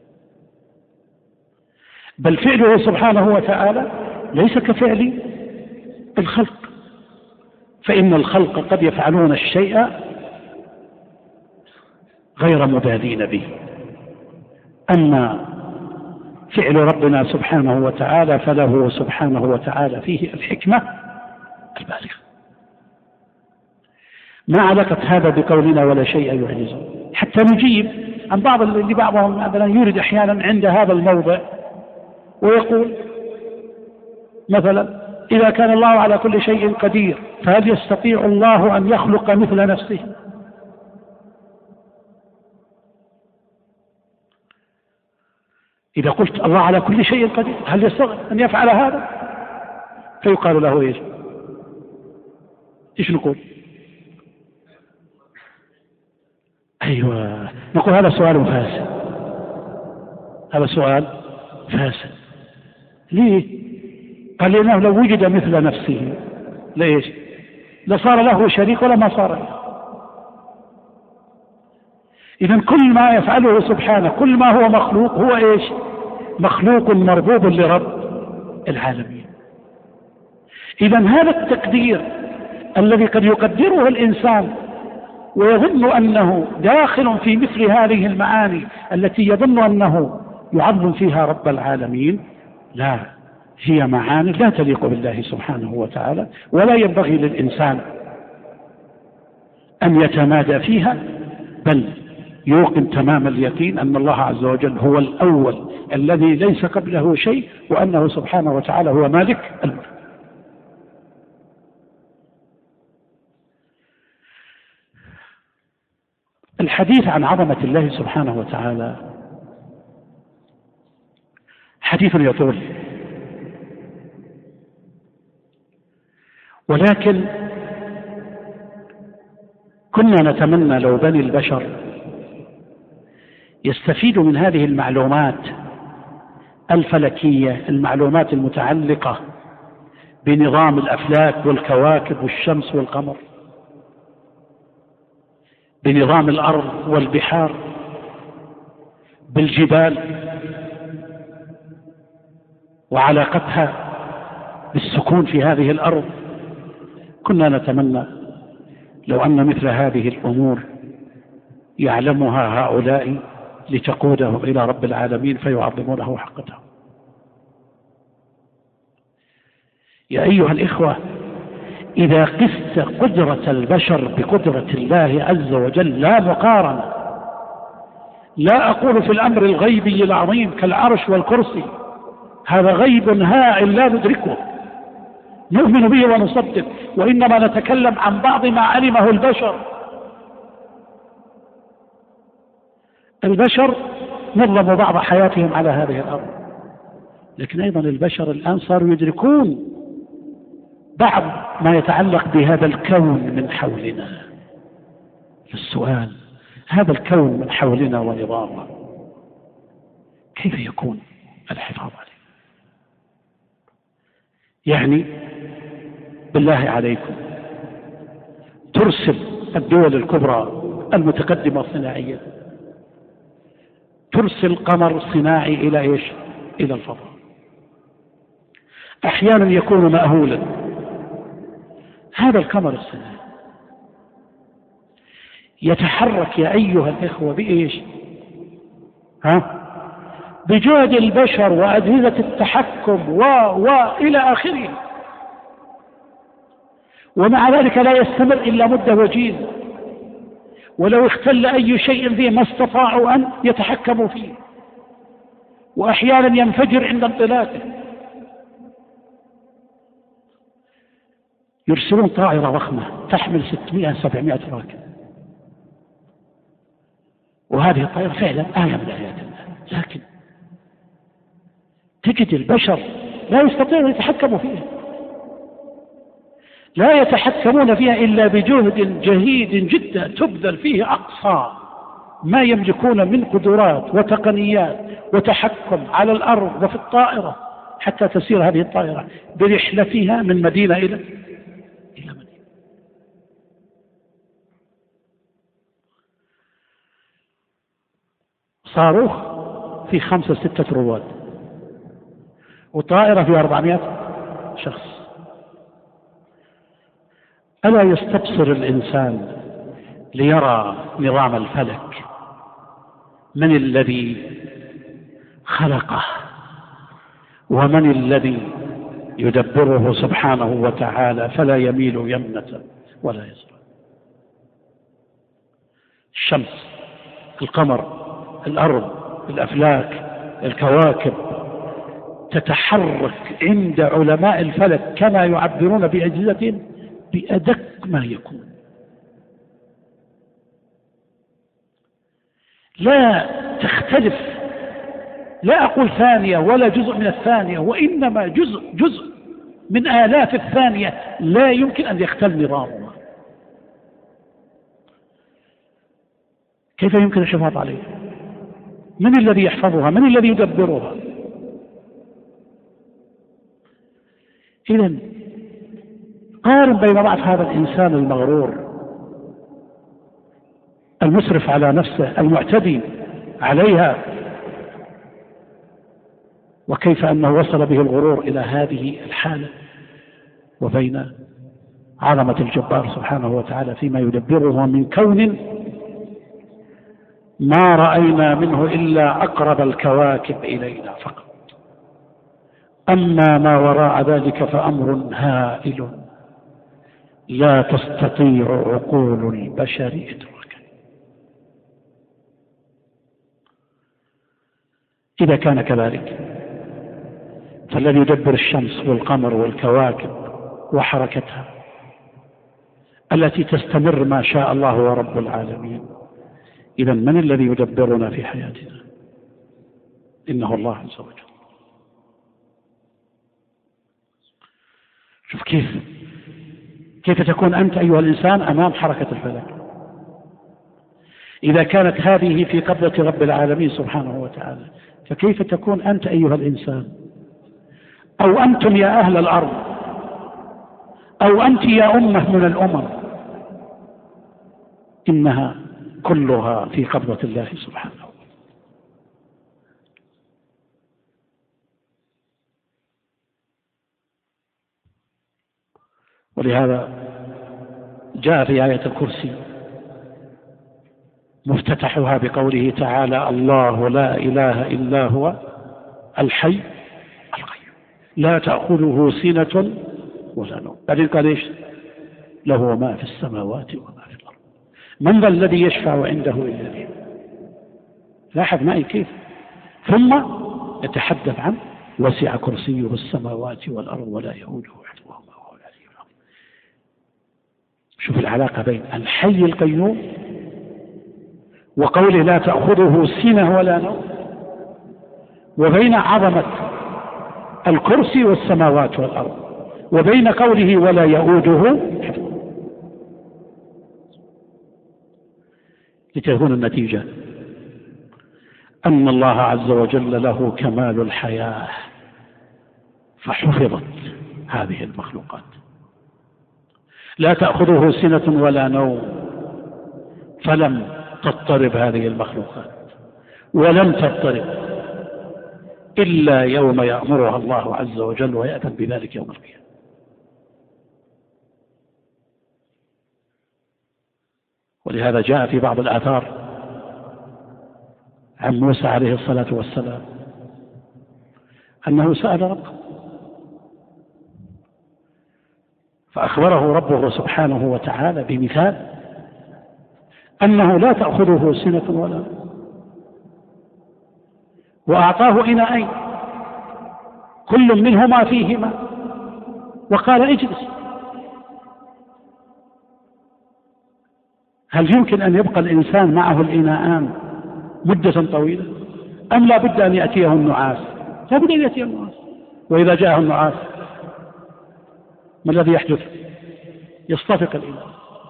بل فعله سبحانه وتعالى ليس كفعل الخلق، فإن الخلق قد يفعلون الشيء غير مبالين به، أما فعل ربنا سبحانه وتعالى فله سبحانه وتعالى فيه الحكمة البالغة. ما علاقة هذا بقولنا ولا شيء يعجزه؟ حتى نجيب عن بعضهم مثلا يريد أحيانا عند هذا الموضع ويقول مثلا إذا كان الله على كل شيء قدير فهل يستطيع الله أن يخلق مثل نفسه؟ إذا قلت الله على كل شيء قدير هل يستطيع أن يفعل هذا؟ فيقال له إيش نقول؟ أيوة نقول هذا سؤال فاسد، هذا سؤال فاسد. ليه؟ قال لأنه لو وجد مثل نفسه ليش؟ لصار له شريك ولا ما صار له. إذن كل ما يفعله سبحانه كل ما هو مخلوق هو إيش؟ مخلوق مربوب لرب العالمين. إذن هذا التقدير الذي قد يقدره الإنسان ويظن أنه داخل في مثل هذه المعاني التي يظن أنه يعظم فيها رب العالمين، لا، هي معاني لا تليق بالله سبحانه وتعالى، ولا ينبغي للإنسان أن يتمادى فيها، بل يوقن تمام اليقين أن الله عز وجل هو الأول الذي ليس قبله شيء، وأنه سبحانه وتعالى هو مالك الملك. الحديث عن عظمة الله سبحانه وتعالى حديث يطول، ولكن كنا نتمنى لو بني البشر يستفيدوا من هذه المعلومات الفلكية، المعلومات المتعلقة بنظام الأفلاك والكواكب والشمس والقمر، بنظام الأرض والبحار، بالجبال وعلاقتها بالسكون في هذه الأرض. كنا نتمنى لو أن مثل هذه الأمور يعلمها هؤلاء لتقودهم إلى رب العالمين فيعظمونه حقته. يا أيها الإخوة، إذا قست قدرة البشر بقدرة الله عز وجل لا مقارنة، لا أقول في الأمر الغيبي العظيم كالعرش والكرسي، هذا غيب هائل لا ندركه، نؤمن به ونصدق، وإنما نتكلم عن بعض ما علمه البشر. البشر نظموا بعض حياتهم على هذه الأرض، لكن أيضا البشر الآن صاروا يدركون بعض ما يتعلق بهذا الكون من حولنا. السؤال: هذا الكون من حولنا ونظامه كيف يكون الحفاظ عليه؟ يعني بالله عليكم، ترسل الدول الكبرى المتقدمة صناعيا ترسل قمر صناعي إلى إيش؟ إلى الفضاء. أحيانا يكون مأهولا. هذا القمر الصناعي يتحرك يا أيها الإخوة بإيش؟ بجهد البشر وأجهزة التحكم وإلى آخره، ومع ذلك لا يستمر إلا مدة وجيزة، ولو اختل أي شيء فيه ما استطاعوا أن يتحكموا فيه، وأحيانا ينفجر عند انطلاقه. يرسلون طائرة ضخمة تحمل 600-700 راكب، وهذه الطائرة فعلا آية من آيات الله، لكن تجد البشر لا يستطيعون أن يتحكموا فيها، لا يتحكمون فيها إلا بجهد جهيد جدا تبذل فيه أقصى ما يملكون من قدرات وتقنيات وتحكم على الأرض وفي الطائرة، حتى تسير هذه الطائرة برحلتها من مدينة إلى مدينة. صاروخ في 5-6 رواد، وطائرة في 400 شخص. ألا يستبصر الإنسان ليرى نظام الفلك من الذي خلقه ومن الذي يدبره سبحانه وتعالى، فلا يميل يمنة ولا يسرى. الشمس، القمر، الأرض، الأفلاك، الكواكب تتحرك عند علماء الفلك كما يعبرون بأجهزتهم بأدق ما يكون، لا تختلف، لا أقول ثانية ولا جزء من الثانية، وإنما جزء من آلاف الثانية لا يمكن أن يختل نظامها. كيف يمكن الحفاظ عليها؟ من الذي يحفظها؟ من الذي يدبرها؟ إذن قارن بين ضعف هذا الإنسان المغرور المسرف على نفسه المعتدي عليها، وكيف أنه وصل به الغرور إلى هذه الحالة، وبين عظمة الجبار سبحانه وتعالى فيما يدبره من كون ما رأينا منه إلا أقرب الكواكب إلينا فقط، أما ما وراء ذلك فأمر هائل لا تستطيع عقول البشر إدراكه. إذا كان كذلك فالذي يدبر الشمس والقمر والكواكب وحركتها التي تستمر ما شاء الله ورب العالمين، إذا من الذي يدبرنا في حياتنا؟ إنه الله عز وجل. شوف كيف تكون أنت أيها الإنسان أمام حركة الفلك. إذا كانت هذه في قبضة رب العالمين سبحانه وتعالى، فكيف تكون أنت أيها الإنسان، أو أنتم يا أهل الأرض، أو أنت يا أمة من الأمم؟ إنها كلها في قبضة الله سبحانه. ولهذا جاء في آية الكرسي مفتتحها بقوله تعالى: الله لا إله إلا هو الحي القيوم لا تأخذه سنة ولا نوم. بعدين قال إيش؟ له ما في السماوات وما في الأرض، من ذا الذي يشفع عنده إلا به. لاحظ معي كيف. ثم يتحدث عن وسع كرسيه السماوات والأرض ولا يؤوده حفظهما وهو العلي العظيم. شوف العلاقة بين الحي القيوم وقوله لا تأخذه سنة ولا نوم، وبين عظمة الكرسي والسماوات والأرض، وبين قوله ولا يؤوده حفظهما. لتكون النتيجة أن الله عز وجل له كمال الحياة، فحفظت هذه المخلوقات. لا تأخذه سنة ولا نوم، فلم تضطرب هذه المخلوقات، ولم تضطرب إلا يوم يأمرها الله عز وجل ويأتي بذلك يوم القيامة. ولهذا جاء في بعض الآثار عن موسى عليه الصلاة والسلام أنه سأل ربه فأخبره ربه سبحانه وتعالى بمثال أنه لا تأخذه سنة ولا نوم، وأعطاه إناءين كل منهما فيهما وقال اجلس. هل يمكن أن يبقى الإنسان معه الإناءان مدة طويلة، أم لا بد أن يأتيه النعاس؟ لا بد أن يأتيه النعاس. وإذا جاءه النعاس ما الذي يحدث؟ يصطفق الإناء.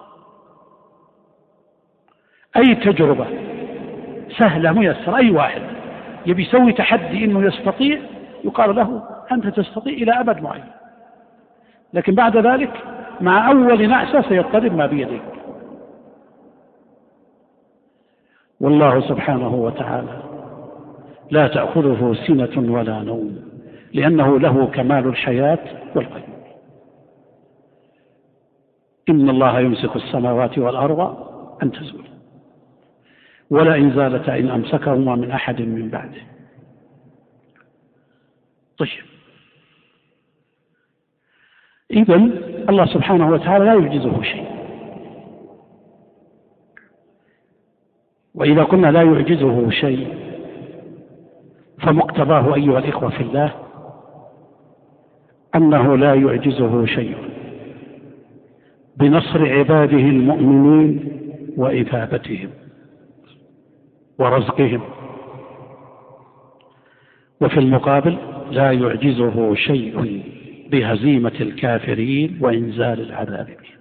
أي تجربة سهلة ميسرة، أي واحد يبي يسوي تحدي إنه يستطيع يقال له أنت تستطيع إلى أبد معين، لكن بعد ذلك مع أول نعسة سيضطرب ما بيدك. والله سبحانه وتعالى لا تأخذه سنة ولا نوم، لأنه له كمال الحياة والقيوم. إن الله يمسك السماوات والأرض أن تزولا ولا إن زالتا إن أمسكهما من أحد من بعده. طيب، إذن الله سبحانه وتعالى لا يعجزه شيء، وإذا كنا لا يعجزه شيء فمقتضاه أيها الإخوة في الله أنه لا يعجزه شيء بنصر عباده المؤمنين وإثابتهم ورزقهم، وفي المقابل لا يعجزه شيء بهزيمة الكافرين وإنزال العذاب بهم.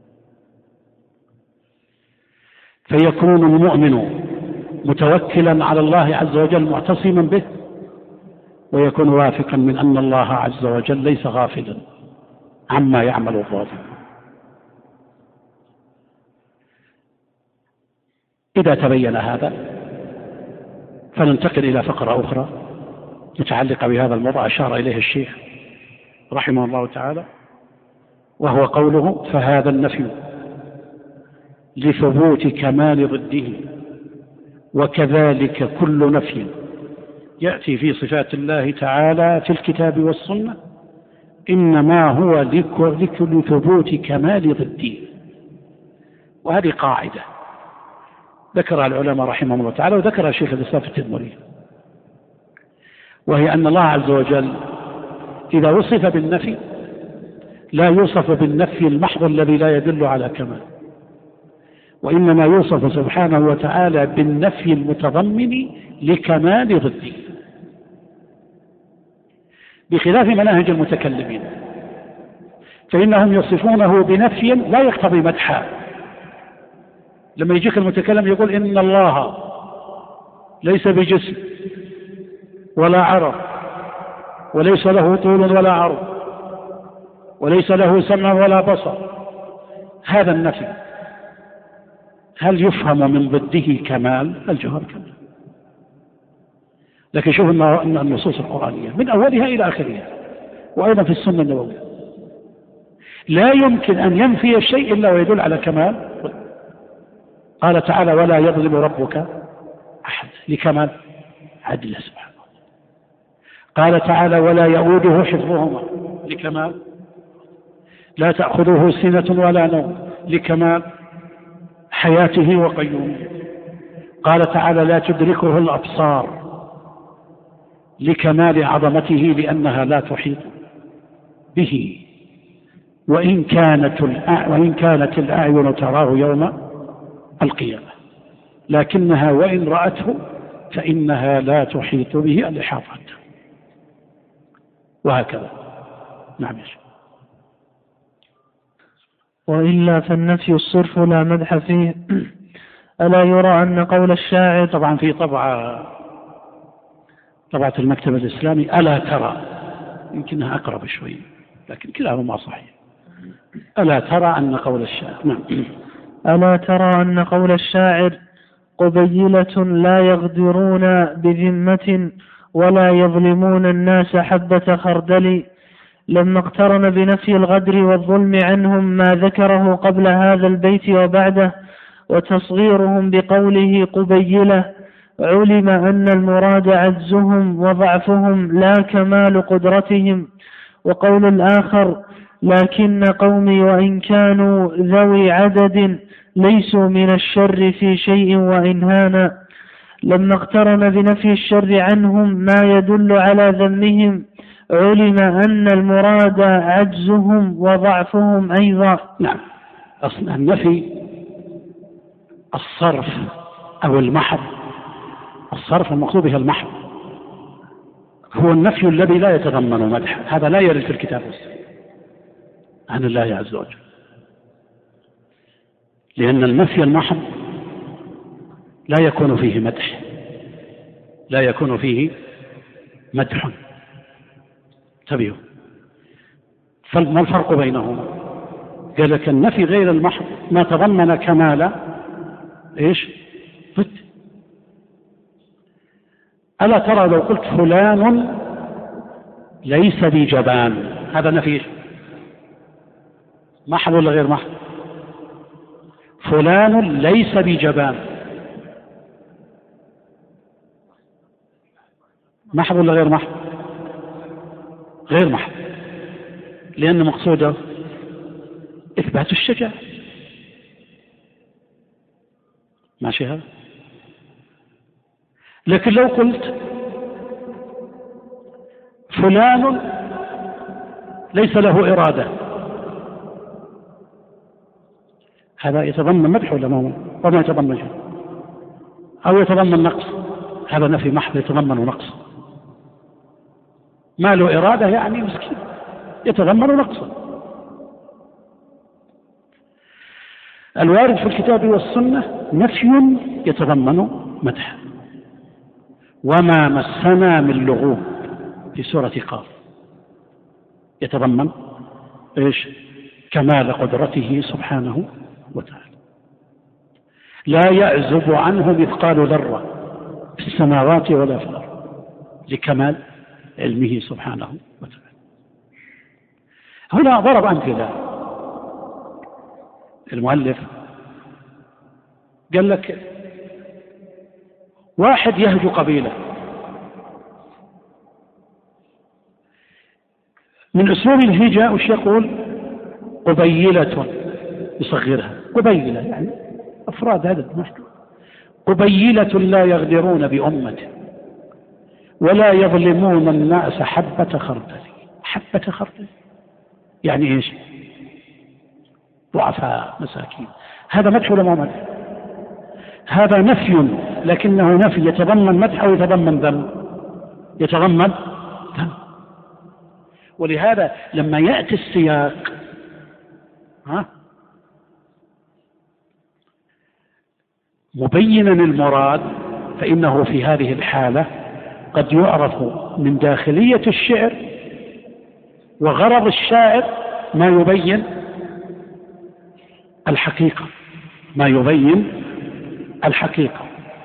فيكون المؤمن متوكلا على الله عز وجل معتصما به، ويكون واثقا من أن الله عز وجل ليس غافلا عما يعمل الظالم. إذا تبين هذا فننتقل إلى فقرة أخرى متعلقة بهذا الموضوع أشار إليه الشيخ رحمه الله تعالى، وهو قوله: فهذا النفي لثبوت كمال ضده، وكذلك كل نفي يأتي في صفات الله تعالى في الكتاب والسنة إنما هو لكل ثبوت كمال ضده. وهذه قاعدة ذكرها العلماء رحمهم الله تعالى، وذكرها شيخ الإسلام في التدمرية، وهي أن الله عز وجل إذا وصف بالنفي لا يوصف بالنفي المحض الذي لا يدل على كمال، وإنما يوصف سبحانه وتعالى بالنفي المتضمن لكمال ضده، بخلاف مناهج المتكلمين فإنهم يصفونه بنفي لا يقتضي مدحا، لما يجيك المتكلم يقول إن الله ليس بجسم ولا عرض وليس له طول ولا عرض وليس له سمع ولا بصر، هذا النفي هل يفهم من ضده كمال؟ الجواب كمال. لكن شوف النصوص القرآنية من أولها إلى آخرها وأيضا في السنة النبوية لا يمكن أن ينفي الشيء إلا ويدل على كمال. قال تعالى ولا يظلم ربك أحد لكمال عدله سبحانه. قال تعالى ولا يؤوده حفظهما لكمال. لا تأخذه سنة ولا نوم لكمال حياته وقيومه. قال تعالى لا تدركه الأبصار لكمال عظمته لأنها لا تحيط به وإن كانت الأعين تراه يوم القيامة لكنها وإن رأته فإنها لا تحيط به الإحاطة. وهكذا. نعم يا شيخ. وإلا فالنفي الصرف لا مدح فيه. ألا يرى أن قول الشاعر، طبعا في طبعة المكتب الإسلامي ألا ترى، يمكنها أقرب شوي لكن كلاهما صحيح. ألا ترى أن قول الشاعر. نعم. ألا ترى أن قول الشاعر قبيلة لا يغدرون بذمة ولا يظلمون الناس حبة خردل، لما اقترن بنفي الغدر والظلم عنهم ما ذكره قبل هذا البيت وبعده وتصغيرهم بقوله قبيلة، علم أن المراد عجزهم وضعفهم لا كمال قدرتهم. وقول الآخر لكن قومي وإن كانوا ذوي عدد ليسوا من الشر في شيء وإن هانا، لما اقترن بنفي الشر عنهم ما يدل على ذمهم علم أن المراد عجزهم وضعفهم أيضا. نعم. أصلا النفي الصرف أو المحض، الصرف المقصود به المحض هو النفي الذي لا يتضمن مدح. هذا لا يرد في الكتاب والسنة عن الله عز وجل، لأن النفي المحض لا يكون فيه مدح، لا يكون فيه مدح. انتبهوا. فما الفرق بينهما؟ قال لك النفي غير المحض ما تضمن كمال ايش؟ ضد. ألا ترى لو قلت فلان ليس بجبان، هذا نفي محض ولا غير محض؟ فلان ليس بجبان محض ولا غير محض؟ غير محض، لأن مقصوده إثبات الشجاعة. ماشي هذا؟ لكن لو قلت فلان ليس له إرادة، هذا يتضمن مدح ولا ما يتضمن شيء؟ أو يتضمن نقص؟ هذا نفي محض يتضمن نقص. ما له إرادة يعني مسكين يتضمن نقصا. الوارد في الكتاب والسنة نفي يتضمن مدح. وما مسنا من لغوب في سورة قاف يتضمن ايش؟ كمال قدرته سبحانه وتعالى. لا يعزب عنه مثقال ذرة في السماوات ولا في الأرض لكمال علمه سبحانه وتعالى. هنا ضرب أمثلة المؤلف، قال لك واحد يهجو قبيلة، من أسلوب الهجاء وش يقول؟ قبيلة، يصغرها قبيلة يعني أفراد عدد محدود. قبيلة لا يغدرون بأمة ولا يظلمون الناس حبة خردل. حبة خردل يعني ايش؟ ضعفاء مساكين. هذا مدح ولا ما مدح؟ هذا نفي، لكنه نفي يتضمن مدح أو يتضمن ذم؟ يتضمن ذم. ولهذا لما يأتي السياق مبينا المراد، فإنه في هذه الحالة قد يعرف من داخلية الشعر وغرض الشاعر ما يبين الحقيقة، ما يبين الحقيقة.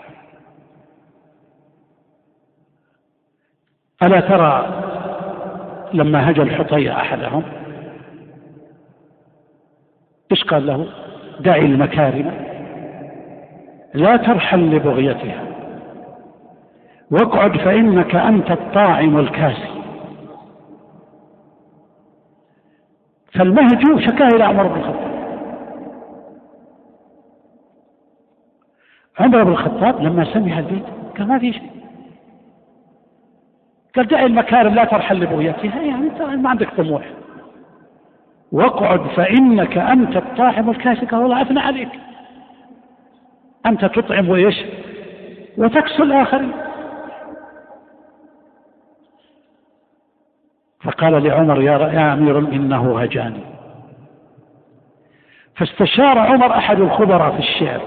ألا ترى لما هجى الحطية أحدهم إيش قال له؟ دعي المكارم لا ترحل لبغيتها واقعد فإنك أنت الطاعم الكاسي. فالمهجو شكاه إلى عمر بن الخطاب. عمر بن الخطاب لما سمع البيت قال ما في شيء، قال دعي المكارم لا ترحل لبغيتها، يعني انت ما عندك طموح، واقعد فإنك أنت الطاعم الكاسي. قال والله أثنى عليك، أنت تطعم وإيش وتكسو الآخرين. فقال لعمر يا أمير إنه هجاني. فاستشار عمر أحد الخبراء في الشعر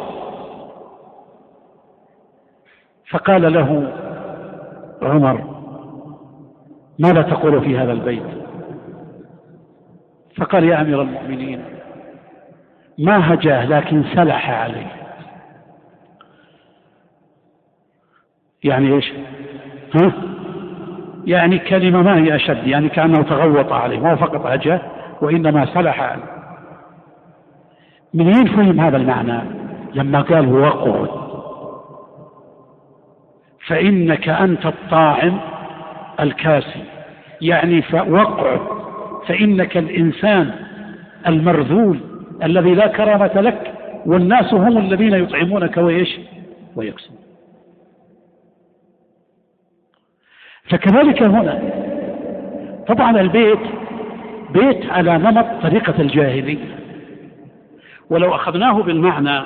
فقال له عمر ماذا تقول في هذا البيت؟ فقال يا أمير المؤمنين ما هجاه لكن سلح عليه. يعني إيش؟ يعني كلمة ما هي أشد، يعني كأنه تغوط عليه، ما هو فقط هجاه وإنما سلح عليه. منين فهم هذا المعنى؟ لما قال واقعد فإنك أنت الطاعم الكاسي، يعني واقعد فإنك الإنسان المرذول الذي لا كرامة لك، والناس هم الذين يطعمونك وإيش ويكسون. فكذلك هنا طبعا البيت بيت على نمط طريقة الجاهلية، ولو أخذناه بالمعنى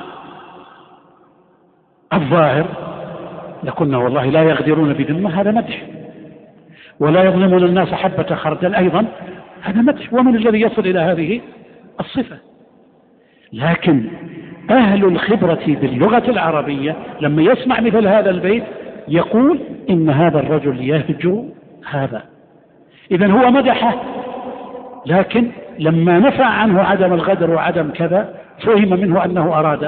الظاهر لكنا والله لا يغدرون بذمة، هذا مدح، ولا يظلمون الناس حبة خردل أيضا هذا مدح، ومن الذي يصل إلى هذه الصفة؟ لكن أهل الخبرة باللغة العربية لما يسمع مثل هذا البيت يقول إن هذا الرجل يهجو هذا، إذن هو مدحه، لكن لما نفى عنه عدم الغدر وعدم كذا فهم منه أنه أراد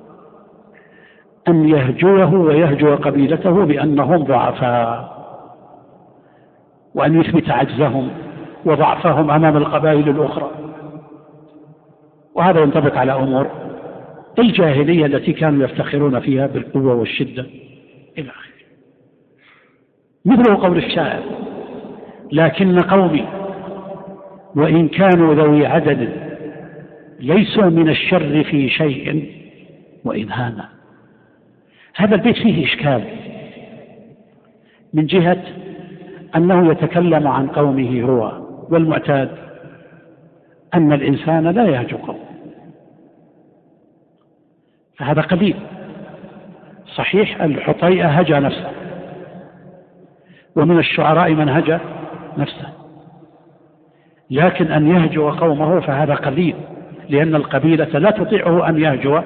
أن يهجوه ويهجو قبيلته بأنهم ضعفاء، وأن يثبت عجزهم وضعفهم أمام القبائل الأخرى. وهذا ينطبق على أمور الجاهلية التي كانوا يفتخرون فيها بالقوة والشدة إلى آخره. مثل قول الشاعر لكن قومي وإن كانوا ذوي عدد ليسوا من الشر في شيء وإن هان. هذا البيت فيه إشكال من جهة أنه يتكلم عن قومه هو، والمعتاد أن الإنسان لا يهجو قومه، فهذا قليل. صحيح الحطيئة هجى نفسه، ومن الشعراء من هجى نفسه، لكن أن يهجو قومه فهذا قليل، لأن القبيلة لا تطيعه أن يهجو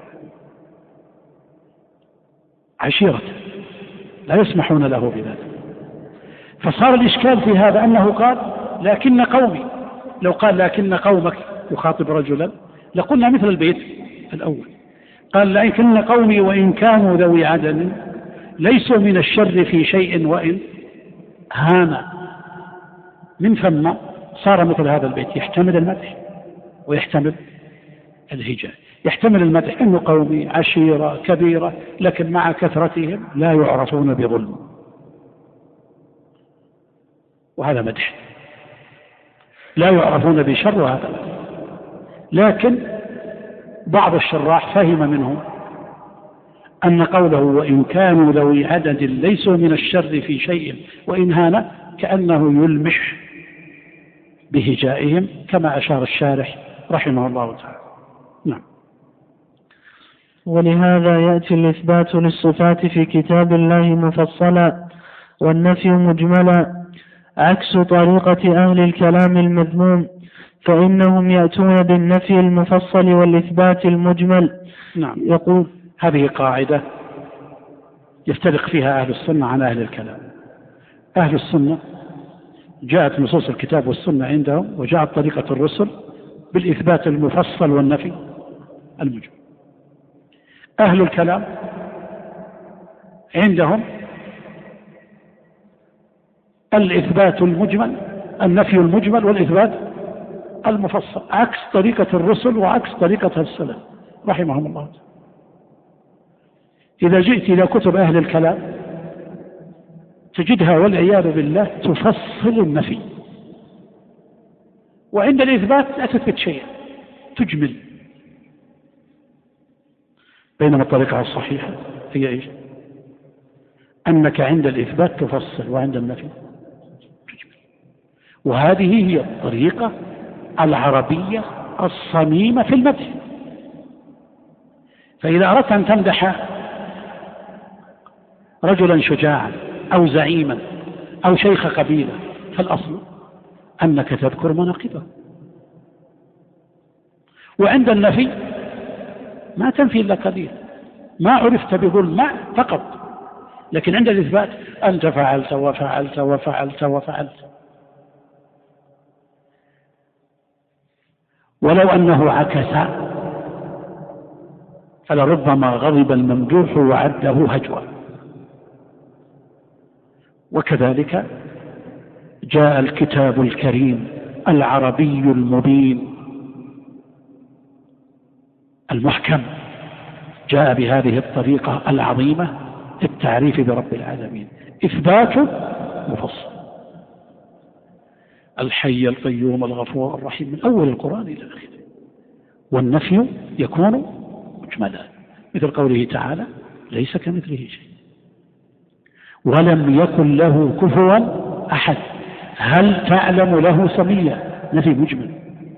عشيرته، لا يسمحون له بذلك. فصار الإشكال في هذا أنه قال لكن قومي، لو قال لكن قومك يخاطب رجلا لقلنا مثل البيت الأول، قال لكن قومي وإن كانوا ذوي عدل ليسوا من الشر في شيء وإن هان. من ثم صار مثل هذا البيت يحتمل المدح ويحتمل الهجاء. يحتمل المدح أنه قومي عشيرة كبيرة، لكن مع كثرتهم لا يعرفون بظلم، وهذا مدح، لا يعرفون بشر وهذا مدح. لكن بعض الشراح فهم منه أن قوله وإن كانوا ذوي عدد ليسوا من الشر في شيء وإن هان كأنه يلمح بهجائهم، كما أشار الشارح رحمه الله تعالى. نعم. ولهذا يأتي الإثبات للصفات في كتاب الله مفصلا والنفي مجملا، عكس طريقة أهل الكلام المذموم، فإنهم يأتون بالنفي المفصل والإثبات المجمل. نعم. هذه قاعدة يفترق فيها أهل السنة عن أهل الكلام. أهل السنة جاءت نصوص الكتاب والسنة عندهم، وجاءت طريقة الرسل بالإثبات المفصل والنفي المجمل. أهل الكلام عندهم الإثبات المجمل، النفي المجمل والإثبات المفصل، عكس طريقة الرسل وعكس طريقة السلف رحمهم الله. إذا جئت إلى كتب أهل الكلام تجدها والعياذ بالله تفصل النفي، وعند الإثبات لا تثبت شيئا، تجمل. بينما الطريقة الصحيحة هي إيش؟ أنك عند الإثبات تفصل وعند النفي تجمل. وهذه هي الطريقة العربية الصميمة في المدح. فإذا أردت أن تمدح رجلا شجاعا أو زعيما أو شيخ قبيلة، فالأصل أنك تذكر مناقبه. وعند النفي ما تنفي إلا قليل، ما عرفت بظلم فقط، لكن عند الإثبات أنت فعلت وفعلت وفعلت وفعلت. ولو أنه عكس فلربما غضب الممدوح وعده هجوا. وكذلك جاء الكتاب الكريم العربي المبين المحكم، جاء بهذه الطريقة العظيمة للتعريف برب العالمين، إثبات مفصل، الحي القيوم الغفور الرحيم من أول القرآن إلى آخره. والنفي يكون مجملا، مثل قوله تعالى ليس كمثله شيء ولم يكن له كفوا أحد هل تعلم له سميا، نفي مجمل.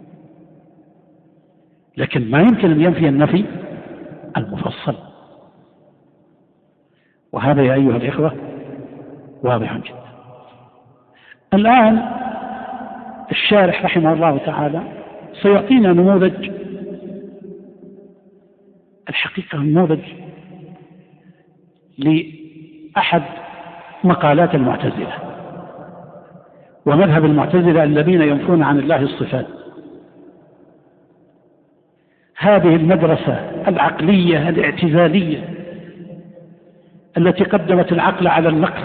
لكن ما يمكن أن ينفي النفي المفصل، وهذا يا أيها الإخوة واضح جدا. الآن الشارح رحمه الله تعالى سيعطينا نموذج، الحقيقة نموذج لأحد مقالات المعتزلة ومذهب المعتزلة الذين ينفون عن الله الصفات. هذه المدرسة العقلية الاعتزالية التي قدمت العقل على النقل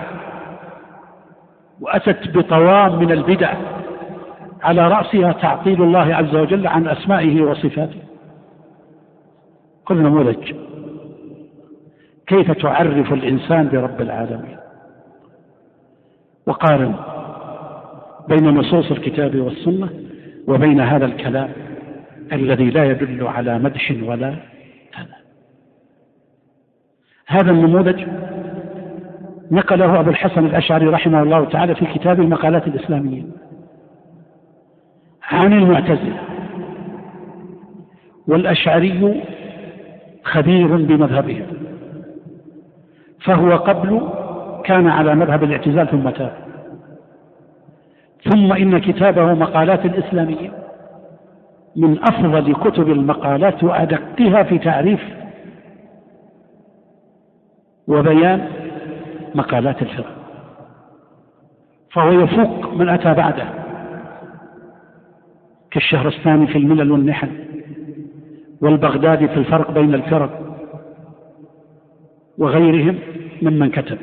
وأتت بطوام من البدع على رأسها تعطيل الله عز وجل عن أسمائه وصفاته. خذ نموذج كيف تعرف الإنسان برب العالمين، وقارن بين نصوص الكتاب والسنة وبين هذا الكلام الذي لا يدل على مدح ولا ثناء. هذا النموذج نقله أبو الحسن الأشعري رحمه الله تعالى في كتاب المقالات الإسلامية عن المعتزلة. والأشعري خبير بمذهبهم، فهو قبل كان على مذهب الاعتزال ثم تاب، ثم إن كتابه مقالات الإسلامية من أفضل كتب المقالات وأدقها في تعريف وبيان مقالات الفرق، فهو يفوق من أتى بعده كالشهرستاني في الملل والنحل، والبغدادي في الفرق بين الفرق، وغيرهم ممن كتب،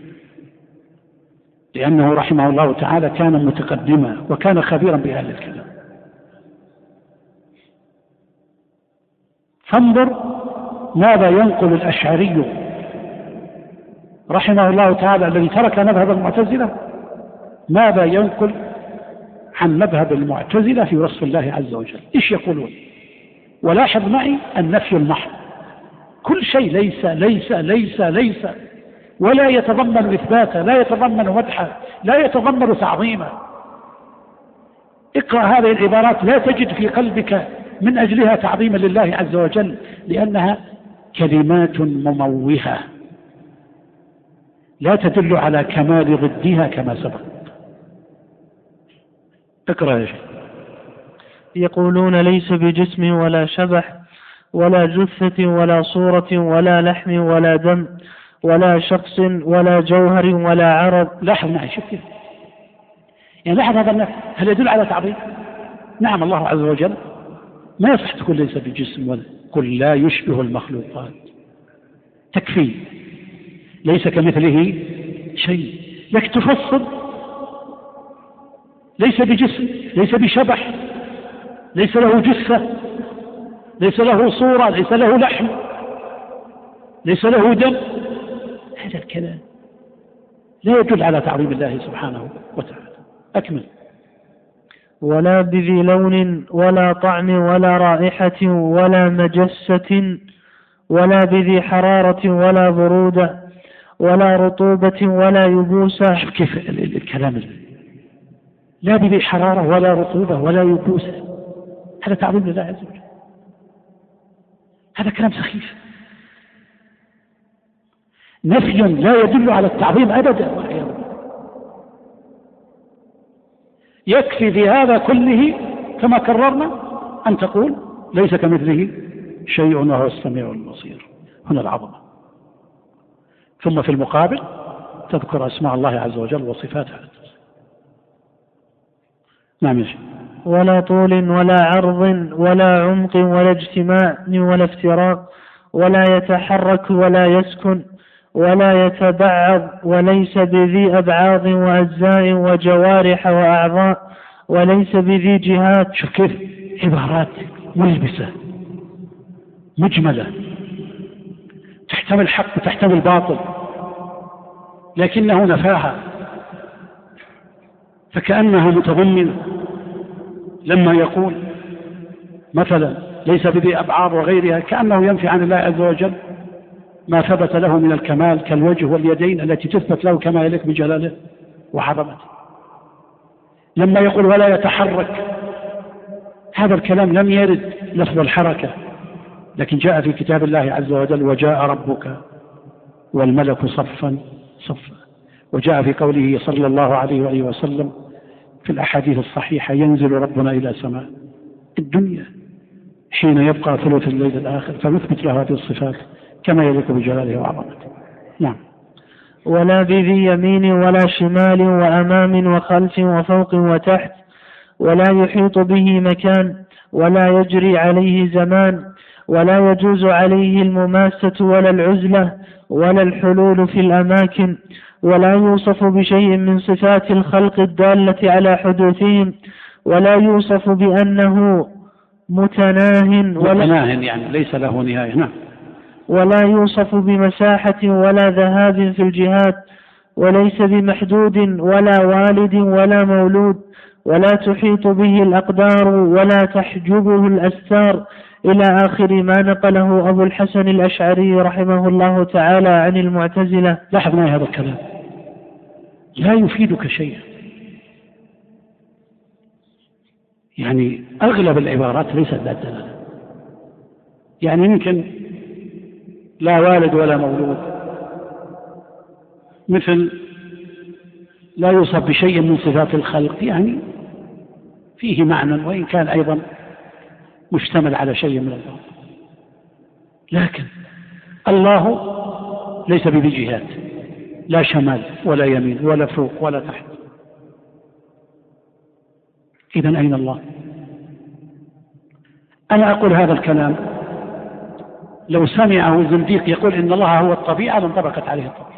لأنه رحمه الله تعالى كان متقدما وكان خبيرا بأهل الكلام. فانظر ماذا ينقل الأشعري رحمه الله تعالى الذي ترك مذهب المعتزلة، ماذا ينقل عن مذهب المعتزلة في وصف الله عز وجل. إيش يقولون؟ ولاحظ معي النفي المحض، كل شيء ليس ليس ليس ليس، ولا يتضمن إثباتا، لا يتضمن مدحا، لا يتضمن تعظيما. اقرأ هذه العبارات لا تجد في قلبك من أجلها تعظيما لله عز وجل، لأنها كلمات مموهة لا تدل على كمال ضدها كما سبق. اقرأ يا شيخ. يقولون ليس بجسم ولا شبح ولا جثة ولا صورة ولا لحم ولا دم ولا شخص ولا جوهر ولا عرض. لاحظ معي، شوف كيف يعني، لاحظ هذا النفي، هل يدل على تعظيم؟ نعم، الله عز وجل ما يصح تقول ليس بجسم، ولا قل لا يشبه المخلوقات، تكفي ليس كمثله شيء. لك تفصل ليس بجسم، ليس بشبح، ليس له جثة، ليس له صورة، ليس له لحم، ليس له دم. هذا الكلام لا يدل على تعظيم الله سبحانه وتعالى. أكمل. ولا بذي لون ولا طعم ولا رائحة ولا مجسة ولا بذي حرارة ولا برودة ولا رطوبة ولا يبوسة. شوف كيف الكلام، لا بذي حرارة ولا رطوبة ولا يبوسة، هذا تعظيم لله عز وجل؟ هذا كلام سخيف، نفي لا يدل على التعظيم أبدا. يكفي في هذا كله كما كررنا أن تقول ليس كمثله شيء وهو السميع البصير. هنا العظمة. ثم في المقابل تذكر أسماء الله عز وجل وصفاته. نعم يا شيخ. ولا طول ولا عرض ولا عمق ولا اجتماع ولا افتراق ولا يتحرك ولا يسكن ولا يتبعض وليس بذي أبعاض وأجزاء وجوارح وأعضاء وليس بذي جهات. شوف كيف عبارات ملبسة مجملة، تحتمل الحق وتحتمل الباطل، لكنه نفاها، فكأنها متضمنة. لما يقول مثلا ليس بذي أبعاض وغيرها، كأنه ينفي عن الله عز وجل ما ثبت له من الكمال كالوجه واليدين التي تثبت له كما يليق بجلاله وعظمته. لما يقول ولا يتحرك، هذا الكلام لم يرد لفظ الحركة، لكن جاء في كتاب الله عز وجل وجاء ربك والملك صفا صفا، وجاء في قوله صلى الله عليه وآله وسلم في الأحاديث الصحيحة ينزل ربنا إلى سماء الدنيا حين يبقى ثلث الليل الآخر، فنثبت له هذه الصفات كما يليق بجلاله وعظمته. نعم. ولا بذي يمين ولا شمال وأمام وخلف وفوق وتحت ولا يحيط به مكان ولا يجري عليه زمان ولا يجوز عليه المماسة ولا العزلة ولا الحلول في الأماكن ولا يوصف بشيء من صفات الخلق الدالة على حدوثهم ولا يوصف بأنه متناه يعني ليس له نهاية. نعم. ولا يوصف بمساحة ولا ذهاب في الجهات وليس بمحدود ولا والد ولا مولود ولا تحيط به الأقدار ولا تحجبه الأستار إلى آخر ما نقله أبو الحسن الأشعري رحمه الله تعالى عن المعتزلة. لاحظ معي هذا الكلام لا يفيدك شيئا، يعني أغلب العبارات ليست ذات دلالة، يعني يمكن لا والد ولا مولود، مثل لا يوصف بشيء من صفات الخلق، يعني فيه معنى وإن كان أيضا مشتمل على شيء من الباطل. لكن الله ليس بذي جهات، لا شمال ولا يمين ولا فوق ولا تحت. إذن أين الله؟ أنا أقول هذا الكلام لو سمعه زنديق يقول إن الله هو الطبيعة لانطبقت عليه الطبيعة.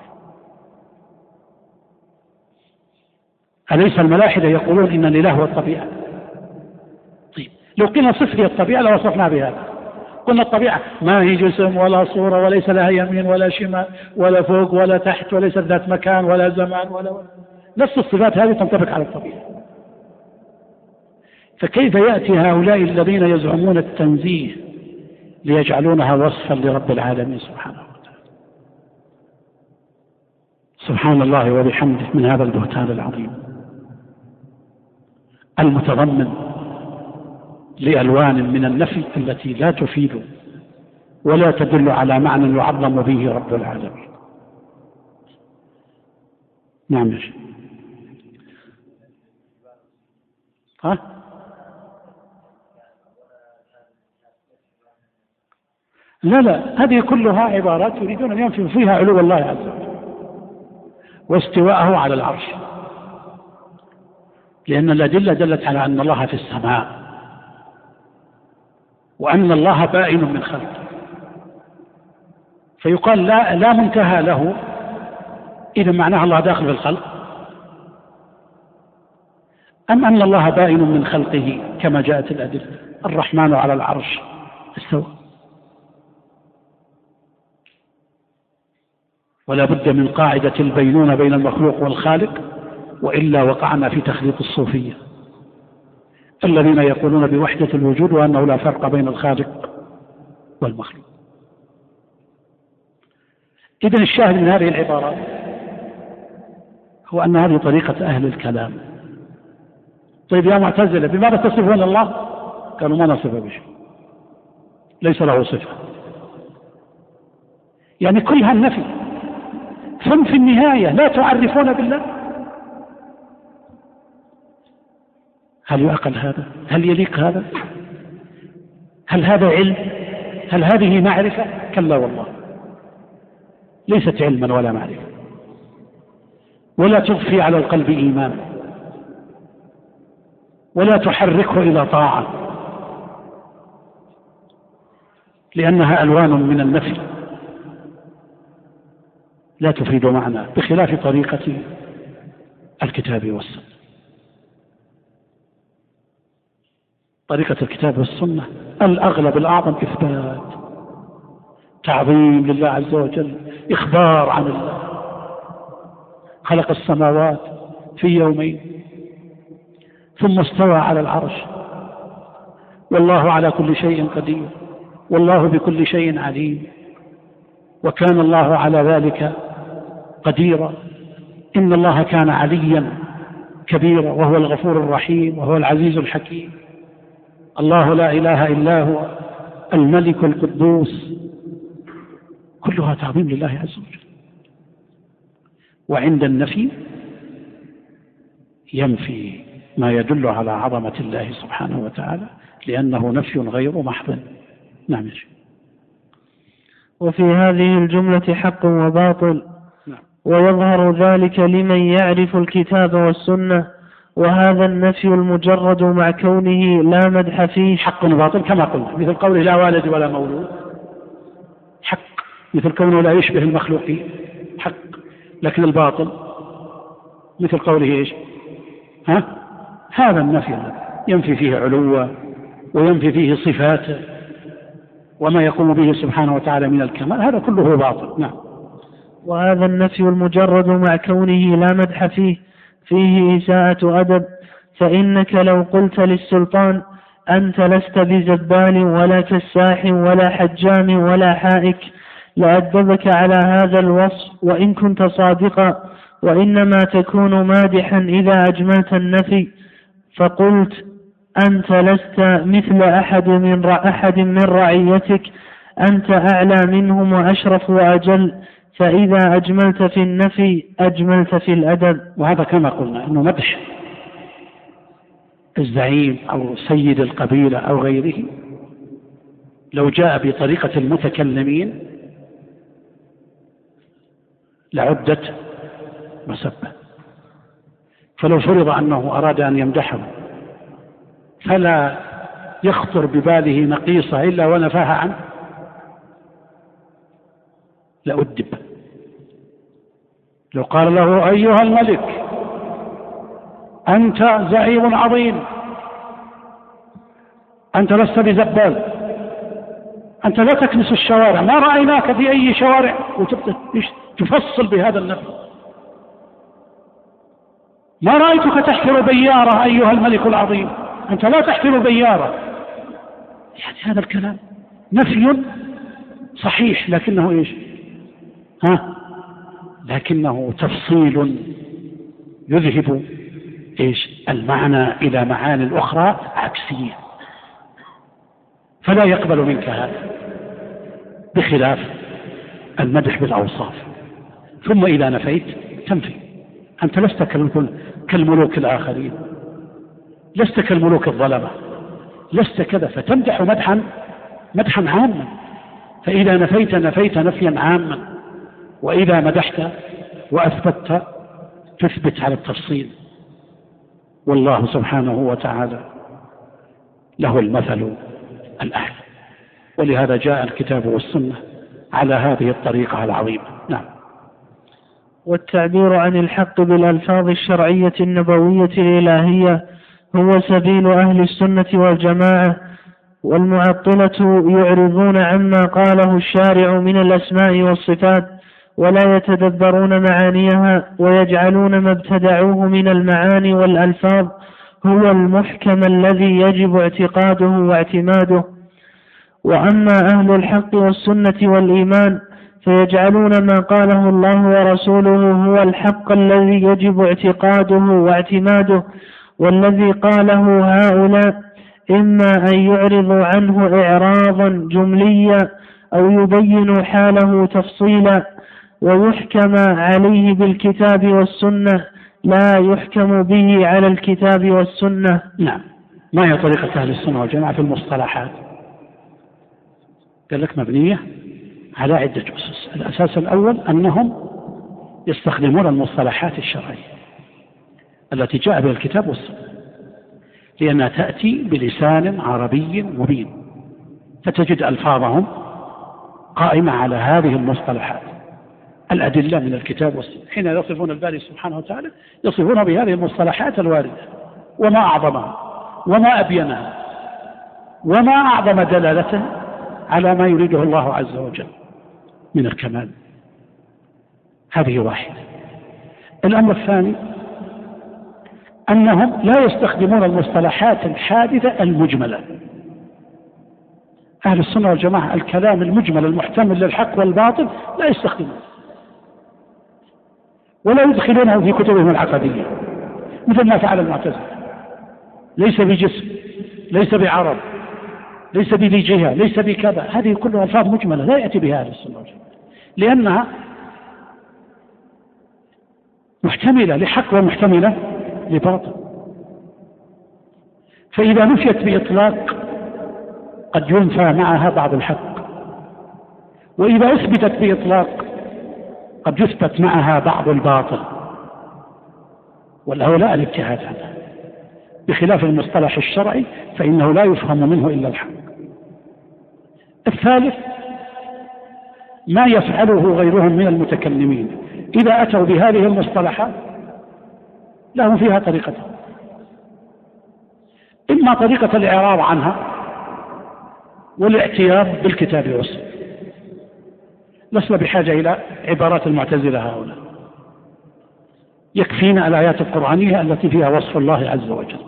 أليس الملاحدة يقولون إن الإله هو الطبيعة؟ طيب لو قلنا صف لي الطبيعة لوصفنا بهذا، قلنا الطبيعة ما هي جسم ولا صورة وليس لها يمين ولا شمال ولا فوق ولا تحت وليس ذات مكان ولا زمان ولا نفس الصفات هذه تنطبق على الطبيعة. فكيف يأتي هؤلاء الذين يزعمون التنزيه ليجعلونها وصفا لرب العالمين سبحانه وتعالى؟ سبحان الله وبحمده من هذا البهتان العظيم المتضمن لألوان من النفي التي لا تفيد ولا تدل على معنى يعظم به رب العالمين. نعم يا شيخ. لا، هذه كلها عبارات يريدون أن ينفوا فيها علو الله عز وجل واستواءه على العرش، لأن الأدلة دلت على أن الله في السماء وأن الله بائن من خلقه، فيقال لا منتهى له، إذا معناها الله داخل في الخلق، أم أن الله بائن من خلقه كما جاءت الأدلة الرحمن على العرش استوى. ولا بد من قاعدة البينونة بين المخلوق والخالق، وإلا وقعنا في تخليط الصوفية الذين يقولون بوحدة الوجود وأنه لا فرق بين الخالق والمخلوق. إذن الشاهد من هذه العبارات هو أن هذه طريقة أهل الكلام. طيب يا معتزلة بماذا تصفون الله؟ قالوا ما نصف بشيء، ليس له صفة، يعني كلها النفي، ثم في النهاية لا تعرفون بالله. هل يعقل هذا؟ هل يليق هذا؟ هل هذا علم؟ هل هذه معرفة؟ كلا والله، ليست علما ولا معرفة، ولا تضفي على القلب إيمان، ولا تحركه إلى طاعة، لأنها ألوان من النفي لا تفيد معنى، بخلاف طريقة الكتاب والسنة. طريقة الكتاب والسنة الأغلب الأعظم إثبات، تعظيم لله عز وجل، إخبار عن الله، خلق السماوات في يومين ثم استوى على العرش، والله على كل شيء قدير، والله بكل شيء عليم، وكان الله على ذلك قديرا، إن الله كان عليا كبيرا، وهو الغفور الرحيم، وهو العزيز الحكيم، الله لا إله إلا هو الملك القدوس، كلها تعظيم لله عز وجل. وعند النفي ينفي ما يدل على عظمة الله سبحانه وتعالى، لأنه نفي غير محض. نعم. وفي هذه الجملة حق وباطل، ويظهر ذلك لمن يعرف الكتاب والسنة، وهذا النفي المجرد مع كونه لا مدح فيه حق وباطل كما قلنا، مثل قوله لا والد ولا مولود حق، مثل كونه لا يشبه المخلوقين حق، لكن الباطل مثل قوله ايش؟ هذا النفي ينفي فيه علوه وينفي فيه صفاته وما يقوم به سبحانه وتعالى من الكمال، هذا كله باطل. نعم. وهذا النفي المجرد مع كونه لا مدح فيه إساءة أدب، فإنك لو قلت للسلطان أنت لست بزبال ولا كساح ولا حجام ولا حائك لأدبك على هذا الوصف وإن كنت صادقا، وإنما تكون مادحا إذا أجملت النفي، فقلت أنت لست مثل أحد من رعيتك، أنت أعلى منهم وأشرف وأجل، فإذا أجملت في النفي أجملت في الأدب. وهذا كما قلنا أنه مدح الزعيم أو سيد القبيلة أو غيره لو جاء بطريقة المتكلمين لعدت مسبة، فلو فرض أنه أراد أن يمدحه فلا يخطر بباله نقيصة إلا ونفاها عنه لأدب. لو قال له أيها الملك أنت زعيم عظيم، أنت لست بزبال، أنت لا تكنس الشوارع، ما رأيناك في أي شوارع، وتبدأ تفصل بهذا النفي، ما رأيتك تحفر بيارة أيها الملك العظيم، أنت لا تحفر بيارة. يعني هذا الكلام نفي صحيح لكنه إيش؟ لكنه تفصيل يذهب إيش؟ المعنى إلى معاني أخرى عكسية، فلا يقبل منك هذا، بخلاف المدح بالأوصاف. ثم إذا نفيت تنفي، أنت لست كالملوك الآخرين، لست كالملوك الظلمة، لست كذا، فتمدح مدحا عاما، فإذا نفيت نفيا عاما، وإذا مدحت وأثبتت تثبت على التفصيل. والله سبحانه وتعالى له المثل الأعلى، ولهذا جاء الكتاب والسنة على هذه الطريقة العظيمة. نعم. والتعبير عن الحق بالألفاظ الشرعية النبوية الإلهية هو سبيل أهل السنة والجماعة، والمعطلة يعرضون عما قاله الشارع من الأسماء والصفات ولا يتدبرون معانيها، ويجعلون ما ابتدعوه من المعاني والألفاظ هو المحكم الذي يجب اعتقاده واعتماده. وأما أهل الحق والسنة والإيمان فيجعلون ما قاله الله ورسوله هو الحق الذي يجب اعتقاده واعتماده، والذي قاله هؤلاء إما أن يعرضوا عنه إعراضا جمليا أو يبينوا حاله تفصيلا، ويحكم عليه بالكتاب والسنة لا يحكم به على الكتاب والسنة. نعم. ما هي طريقة أهل السنة والجماعة في المصطلحات؟ قال لك مبنية على عدة أسس. الأساس الأول أنهم يستخدمون المصطلحات الشرعية التي جاء بها الكتاب والسنة، لأنها تأتي بلسان عربي مبين، فتجد ألفاظهم قائمة على هذه المصطلحات. الأدلة من الكتاب والسنة حين يصفون الباري سبحانه وتعالى يصفون بهذه المصطلحات الواردة، وما أعظمها وما أبينها وما أعظم دلالتها على ما يريده الله عز وجل من الكمال. هذه واحدة. الأمر الثاني أنهم لا يستخدمون المصطلحات الحادثة المجملة. أهل السنة والجماعة الكلام المجمل المحتمل للحق والباطل لا يستخدمون، ولا يدخلونه في كتبهم العقدية مثل ما فعل المعتزلة. ليس بجسم، ليس بعرض، ليس بذي جهة، ليس بكذا. هذه كلها ألفاظ مجملة لا يأتي بها أهل السنة والجماعة، لأنها محتملة لحق ومحتملة لباطل. فإذا نفيت بإطلاق قد ينفى معها بعض الحق، وإذا أثبتت بإطلاق قد يثبت معها بعض الباطل، والأولى الابتعاد عنها. بخلاف المصطلح الشرعي فإنه لا يفهم منه إلا الحق. الثالث ما يفعله غيرهم من المتكلمين إذا أتوا بهذه المصطلحات لهم فيها طريقة، إما طريقة الإعراض عنها والاعتياض بالكتاب والسنة. لسنا بحاجة إلى عبارات المعتزلة هؤلاء، يكفينا الآيات القرآنية التي فيها وصف الله عز وجل،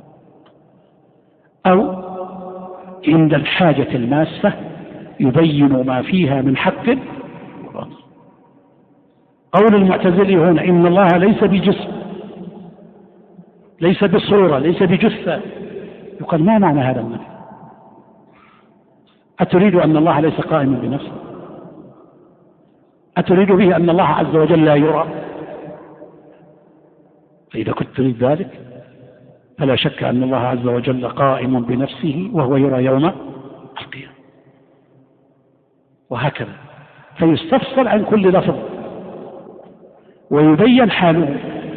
أو عند الحاجة الماسة يبين ما فيها من حق وباطل. قول المعتزلي هنا إن الله ليس بجسم، ليس بصورة، ليس بجثة، يقال ما معنى هذا النفي؟ أتريد أن الله ليس قائما بنفسه؟ أتريد به أن الله عز وجل لا يرى؟ فإذا كنت تريد ذلك فلا شك أن الله عز وجل قائم بنفسه وهو يرى يوم القيامة، وهكذا. فيستفصل عن كل لفظ ويبين حاله،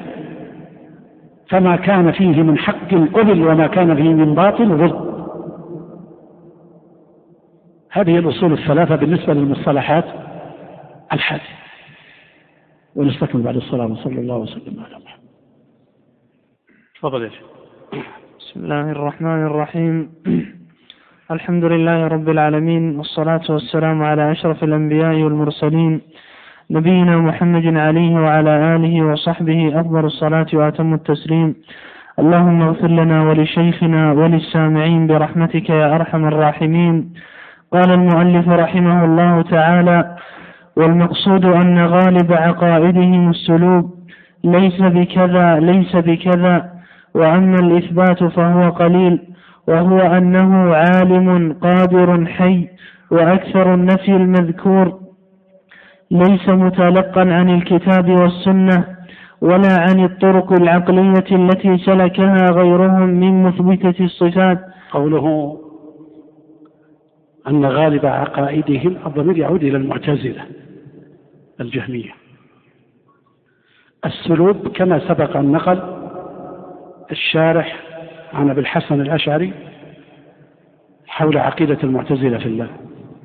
فما كان فيه من حق قبل وما كان فيه من باطل رد. هذه الأصول الثلاثة بالنسبة للمصطلحات الحادثة. ونستكمل بعد الصلاة وصلى الله وسلم على محمد. تفضل يا شيخ. بسم الله الرحمن الرحيم. الحمد لله رب العالمين، والصلاة والسلام على أشرف الأنبياء والمرسلين نبينا محمد عليه وعلى آله وصحبه أفضل الصلاة وأتم التسليم. اللهم اغفر لنا ولشيخنا وللسامعين برحمتك يا أرحم الراحمين. قال المؤلف رحمه الله تعالى: والمقصود أن غالب عقائدهم السلوك ليس بكذا ليس بكذا، وأما الإثبات فهو قليل، وهو أنه عالم قادر حي. وأكثر النفي المذكور ليس متلقا عن الكتاب والسنة ولا عن الطرق العقلية التي سلكها غيرهم من مثبتة الصفات. قوله أن غالب عقائدهم الضمير يعود إلى المعتزلة الجهمية. السلوب كما سبق أن نقل الشارح عن أبي الحسن الأشعري حول عقيدة المعتزلة في الله،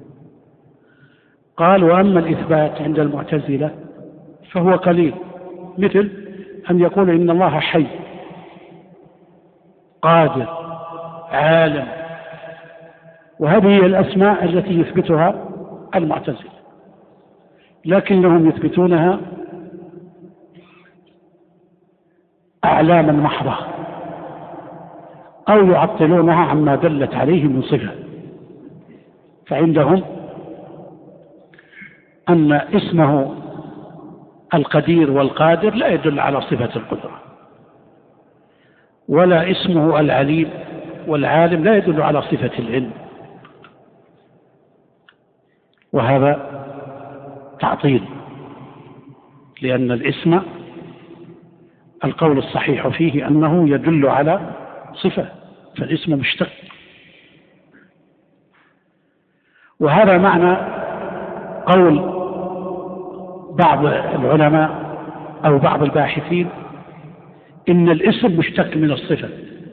قال: وأما الإثبات عند المعتزلة فهو قليل، مثل أن يقول إن الله حي قادر عالم، وهذه هي الأسماء التي يثبتها المعتزلة، لكنهم يثبتونها أعلاما محضة أو يعطلونها عما دلت عليه من صفة. فعندهم أن اسمه القدير والقادر لا يدل على صفة القدرة، ولا اسمه العليم والعالم لا يدل على صفة العلم، وهذا تعطيل، لأن الاسم القول الصحيح فيه أنه يدل على صفة، فالاسم مشتق. وهذا معنى قول بعض العلماء أو بعض الباحثين إن الاسم مشتق من الصفة،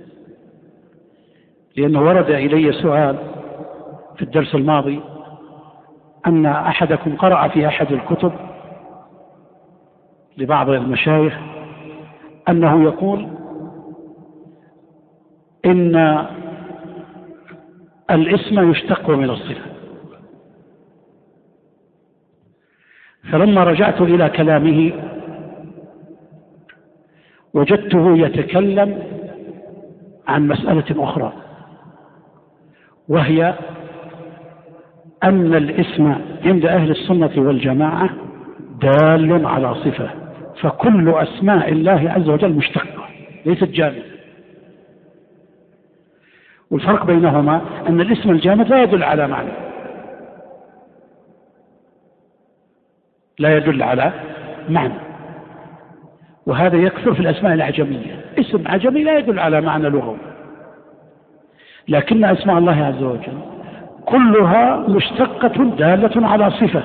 لأنه ورد إلي سؤال في الدرس الماضي أن أحدكم قرأ في أحد الكتب لبعض المشايخ أنه يقول إن الاسم يشتق من الصفة، فلما رجعت إلى كلامه وجدته يتكلم عن مسألة أخرى، وهي أن الاسم عند أهل السنة والجماعة دال على صفة، فكل أسماء الله عز وجل مشتقة ليست جامدة. والفرق بينهما أن الاسم الجامد لا يدل على معنى، لا يدل على معنى، وهذا يكثر في الأسماء الأعجمية، اسم عجمي لا يدل على معنى لغوي، لكن أسماء الله عز وجل كلها مشتقة دالة على صفة،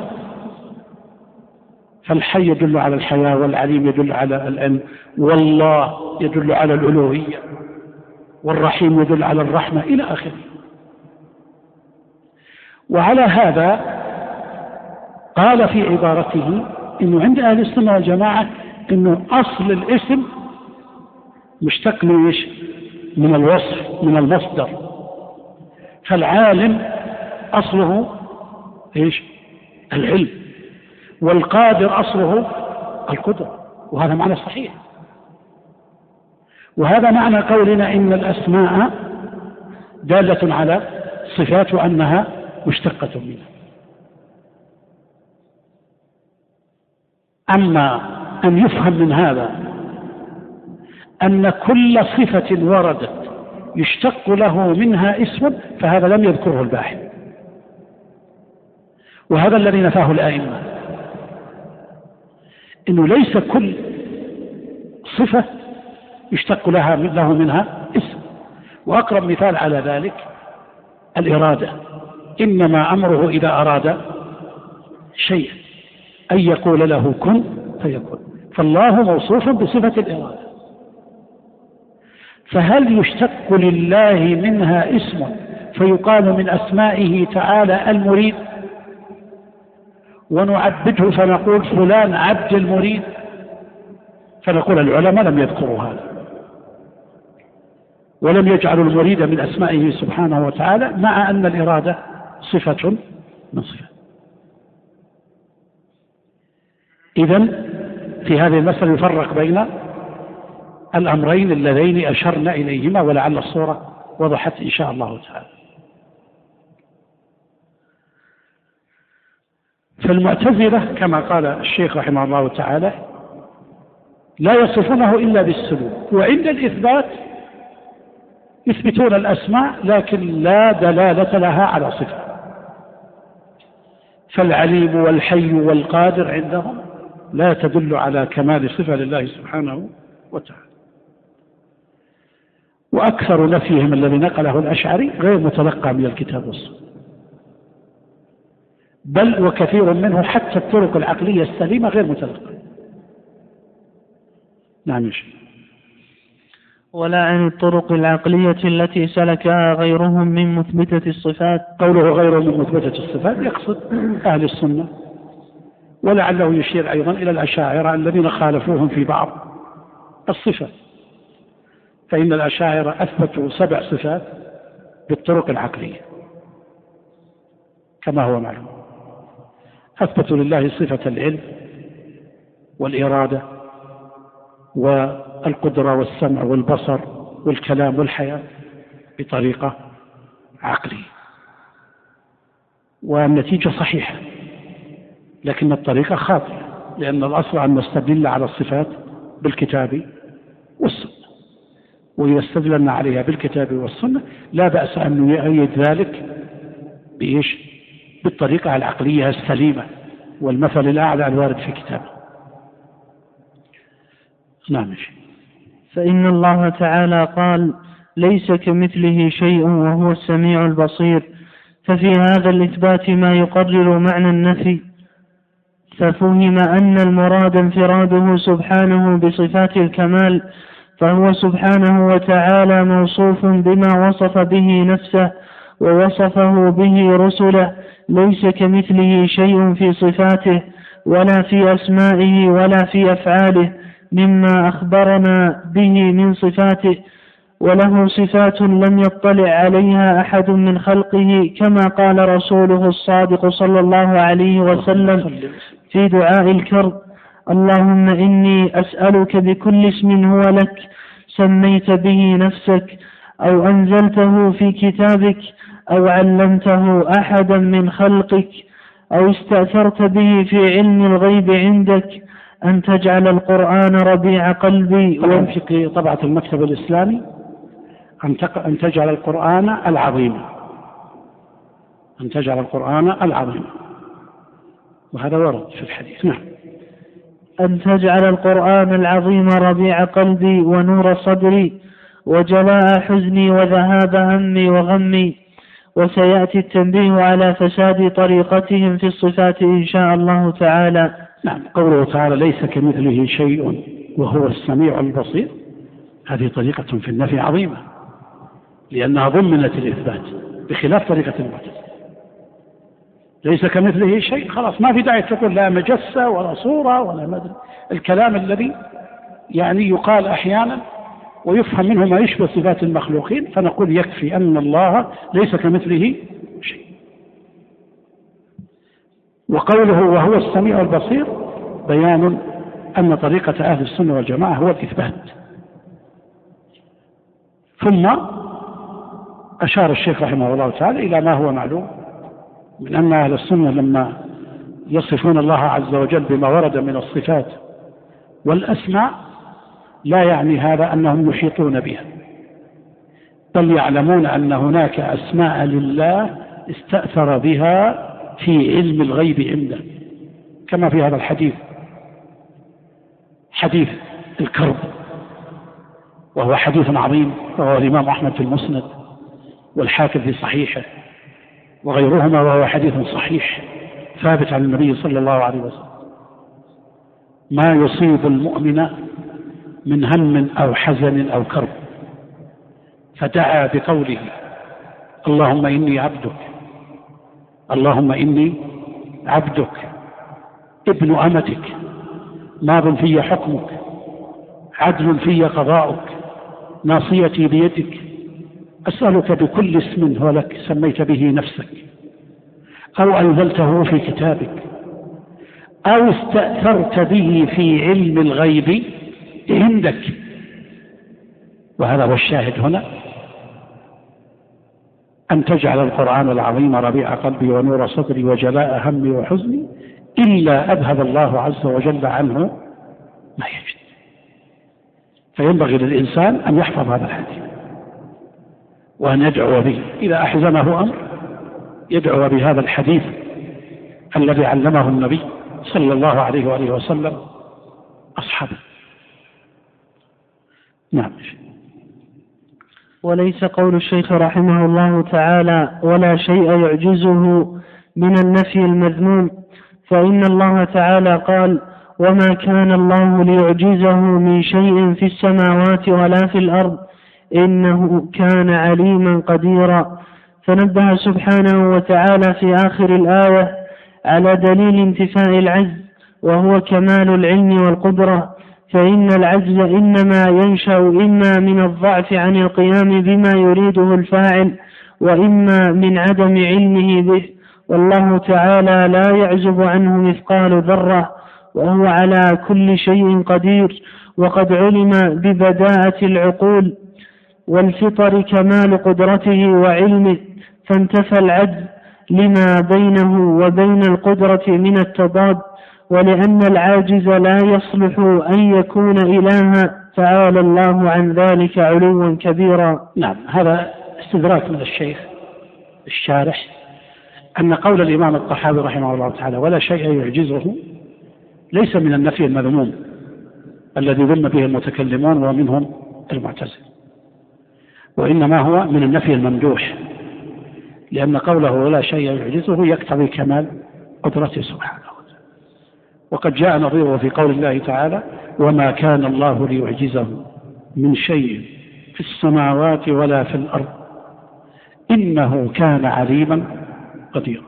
فالحي يدل على الحياة، والعليم يدل على العلم، والله يدل على الألوهية، والرحيم يدل على الرحمة إلى آخره. وعلى هذا قال في عبارته إنه عند أهل السنة والجماعة إنه أصل الاسم مشتق من إيش؟ من الوصف، من المصدر. فالعالم أصله إيش؟ العلم، والقادر أصله القدرة، وهذا معنى صحيح. وهذا معنى قولنا إن الأسماء دالة على صفات وأنها مشتقة منها. أما أن يفهم من هذا أن كل صفة وردت يشتق له منها اسم، فهذا لم يذكره الباحث، وهذا الذي نفاه الآئمة، إنه ليس كل صفة يشتق له منها اسم. وأقرب مثال على ذلك الإرادة، إنما أمره إذا أراد شيئا أن يقول له كن فيكون، فالله موصوف بصفة الإرادة، فهل يشتق لله منها اسم فيقال من أسمائه تعالى المريد، ونعبده فنقول فلان عبد المريد؟ فنقول العلماء لم يذكروا هذا، ولم يجعلوا المريد من أسمائه سبحانه وتعالى، مع أن الإرادة صفة من صفة. إذن في هذه المسألة يفرق بين الأمرين اللذين أشرنا إليهما، ولعل الصورة وضحت إن شاء الله تعالى. فالمعتزلة كما قال الشيخ رحمه الله تعالى لا يصفونه إلا بالسلوك، وعند الإثبات يثبتون الأسماء لكن لا دلالة لها على صفة. فالعليم والحي والقادر عندهم لا تدل على كمال صفة لله سبحانه وتعالى. وأكثر نفيهم الذي نقله الأشعري غير متلقى من الكتاب والسنة، بل وكثير منه حتى الطرق العقلية السليمة غير متلقى. نعم. ولا عن الطرق العقلية التي سلكها غيرهم من مثبتة الصفات. قوله غيرهم من مثبتة الصفات يقصد أهل السنة، ولعله يشير أيضا إلى الأشاعرة الذين خالفوهم في بعض الصفات، فإن الأشاعرة أثبتوا 7 صفات بالطرق العقلية كما هو معلوم. أثبتوا لله صفة العلم والإرادة والقدرة والسمع والبصر والكلام والحياة بطريقة عقلية، والنتيجة صحيحة، لكن الطريقة خاطئة، لأن الأصل أن نستدل على الصفات بالكتاب والسنة، وإذا استدلنا عليها بالكتاب والسنة لا بأس أن يؤيد ذلك بإيش؟ بالطريقة العقلية السليمة والمثل الأعلى الوارد في كتابه. نعم. فإن الله تعالى قال: ليس كمثله شيء وهو السميع البصير، ففي هذا الإثبات ما يقرر معنى النفي، ففهم أن المراد انفراده سبحانه بصفات الكمال، فهو سبحانه وتعالى موصوف بما وصف به نفسه ووصفه به رسله، ليس كمثله شيء في صفاته ولا في أسمائه ولا في أفعاله مما أخبرنا به من صفاته، وله صفات لم يطلع عليها أحد من خلقه، كما قال رسوله الصادق صلى الله عليه وسلم في دعاء الكرب: اللهم إني أسألك بكل اسم هو لك سميت به نفسك أو أنزلته في كتابك أو علمته أحدا من خلقك أو استأثرت به في علم الغيب عندك أن تجعل القرآن ربيع قلبي. وفي طبعة المكتب الإسلامي أن تجعل القرآن العظيم، أن تجعل القرآن العظيم، وهذا ورد في الحديث. نعم. أن تجعل القرآن العظيم ربيع قلبي ونور صدري وجلاء حزني وذهاب همي وغمي. وسيأتي التنبيه على فساد طريقتهم في الصفات إن شاء الله تعالى. نعم. قوله تعالى: ليس كمثله شيء وهو السميع البصير، هذه طريقة في النفي عظيمة، لأنها ضمنت الإثبات بخلاف طريقة المعتزلة. ليس كمثله شيء، خلاص ما في داعي تقول لا مجسة ولا صورة ولا مدري، الكلام الذي يعني يقال أحيانا ويفهم منه ما يشبه صفات المخلوقين، فنقول يكفي أن الله ليس كمثله شيء. وقوله وهو السميع البصير بيان أن طريقة أهل السنة والجماعة هو الإثبات. ثم أشار الشيخ رحمه الله تعالى إلى ما هو معلوم من أن أهل السنة لما يصفون الله عز وجل بما ورد من الصفات والأسماء لا يعني هذا أنهم يحيطون بها، بل يعلمون أن هناك أسماء لله استأثر بها في علم الغيب عنده، كما في هذا الحديث، حديث الكرب، وهو حديث عظيم رواه الإمام أحمد في المسند والحاكم في صحيحه وغيرهما، وهو حديث صحيح ثابت عن النبي صلى الله عليه وسلم: ما يصيب المؤمن من هم أو حزن أو كرب فدعا بقوله اللهم إني عبدك، اللهم إني عبدك ابن أمتك ماض في حكمك عدل في قضاؤك ناصيتي بيدك أسألك بكل اسم هو لك سميت به نفسك أو أنزلته في كتابك أو استأثرت به في علم الغيب عندك. وهذا هو الشاهد هنا: أن تجعل القرآن العظيم ربيع قلبي ونور صدري وجلاء همي وحزني إلا أذهب الله عز وجل عنه ما يجد. فينبغي للإنسان أن يحفظ هذا الحديث وأن يدعو به إذا أحزنه أمر، يدعو بهذا الحديث الذي علمه النبي صلى الله عليه وآله وسلم أصحابه. نعم. وليس قول الشيخ رحمه الله تعالى ولا شيء يعجزه من النفي المذموم، فإن الله تعالى قال: وما كان الله ليعجزه من شيء في السماوات ولا في الأرض إنه كان عليما قديرا. فنبه سبحانه وتعالى في آخر الآية على دليل انتفاء العجز، وهو كمال العلم والقدرة، فإن العجز إنما ينشأ إما من الضعف عن القيام بما يريده الفاعل، وإما من عدم علمه به، والله تعالى لا يعزب عنه مثقال ذرة، وهو على كل شيء قدير. وقد علم ببداءة العقول والفطر كمال قدرته وعلمه، فانتفى العجز لما بينه وبين القدرة من التضاد، ولأن العاجز لا يصلح أن يكون إلها، تعالى الله عن ذلك علوا كبيرا. نعم، هذا استدراك من الشيخ الشارح أن قول الإمام الطحاوي رحمه الله تعالى ولا شيء يعجزه ليس من النفي المذموم الذي ذم به المتكلمون ومنهم المعتزلة، وإنما هو من النفي الممدوح، لأن قوله ولا شيء يعجزه يقتضي كمال قدرته سبحانه وتعالى. وقد جاء نظيره في قول الله تعالى: وما كان الله ليعجزه من شيء في السماوات ولا في الأرض إنه كان عليما قديرا.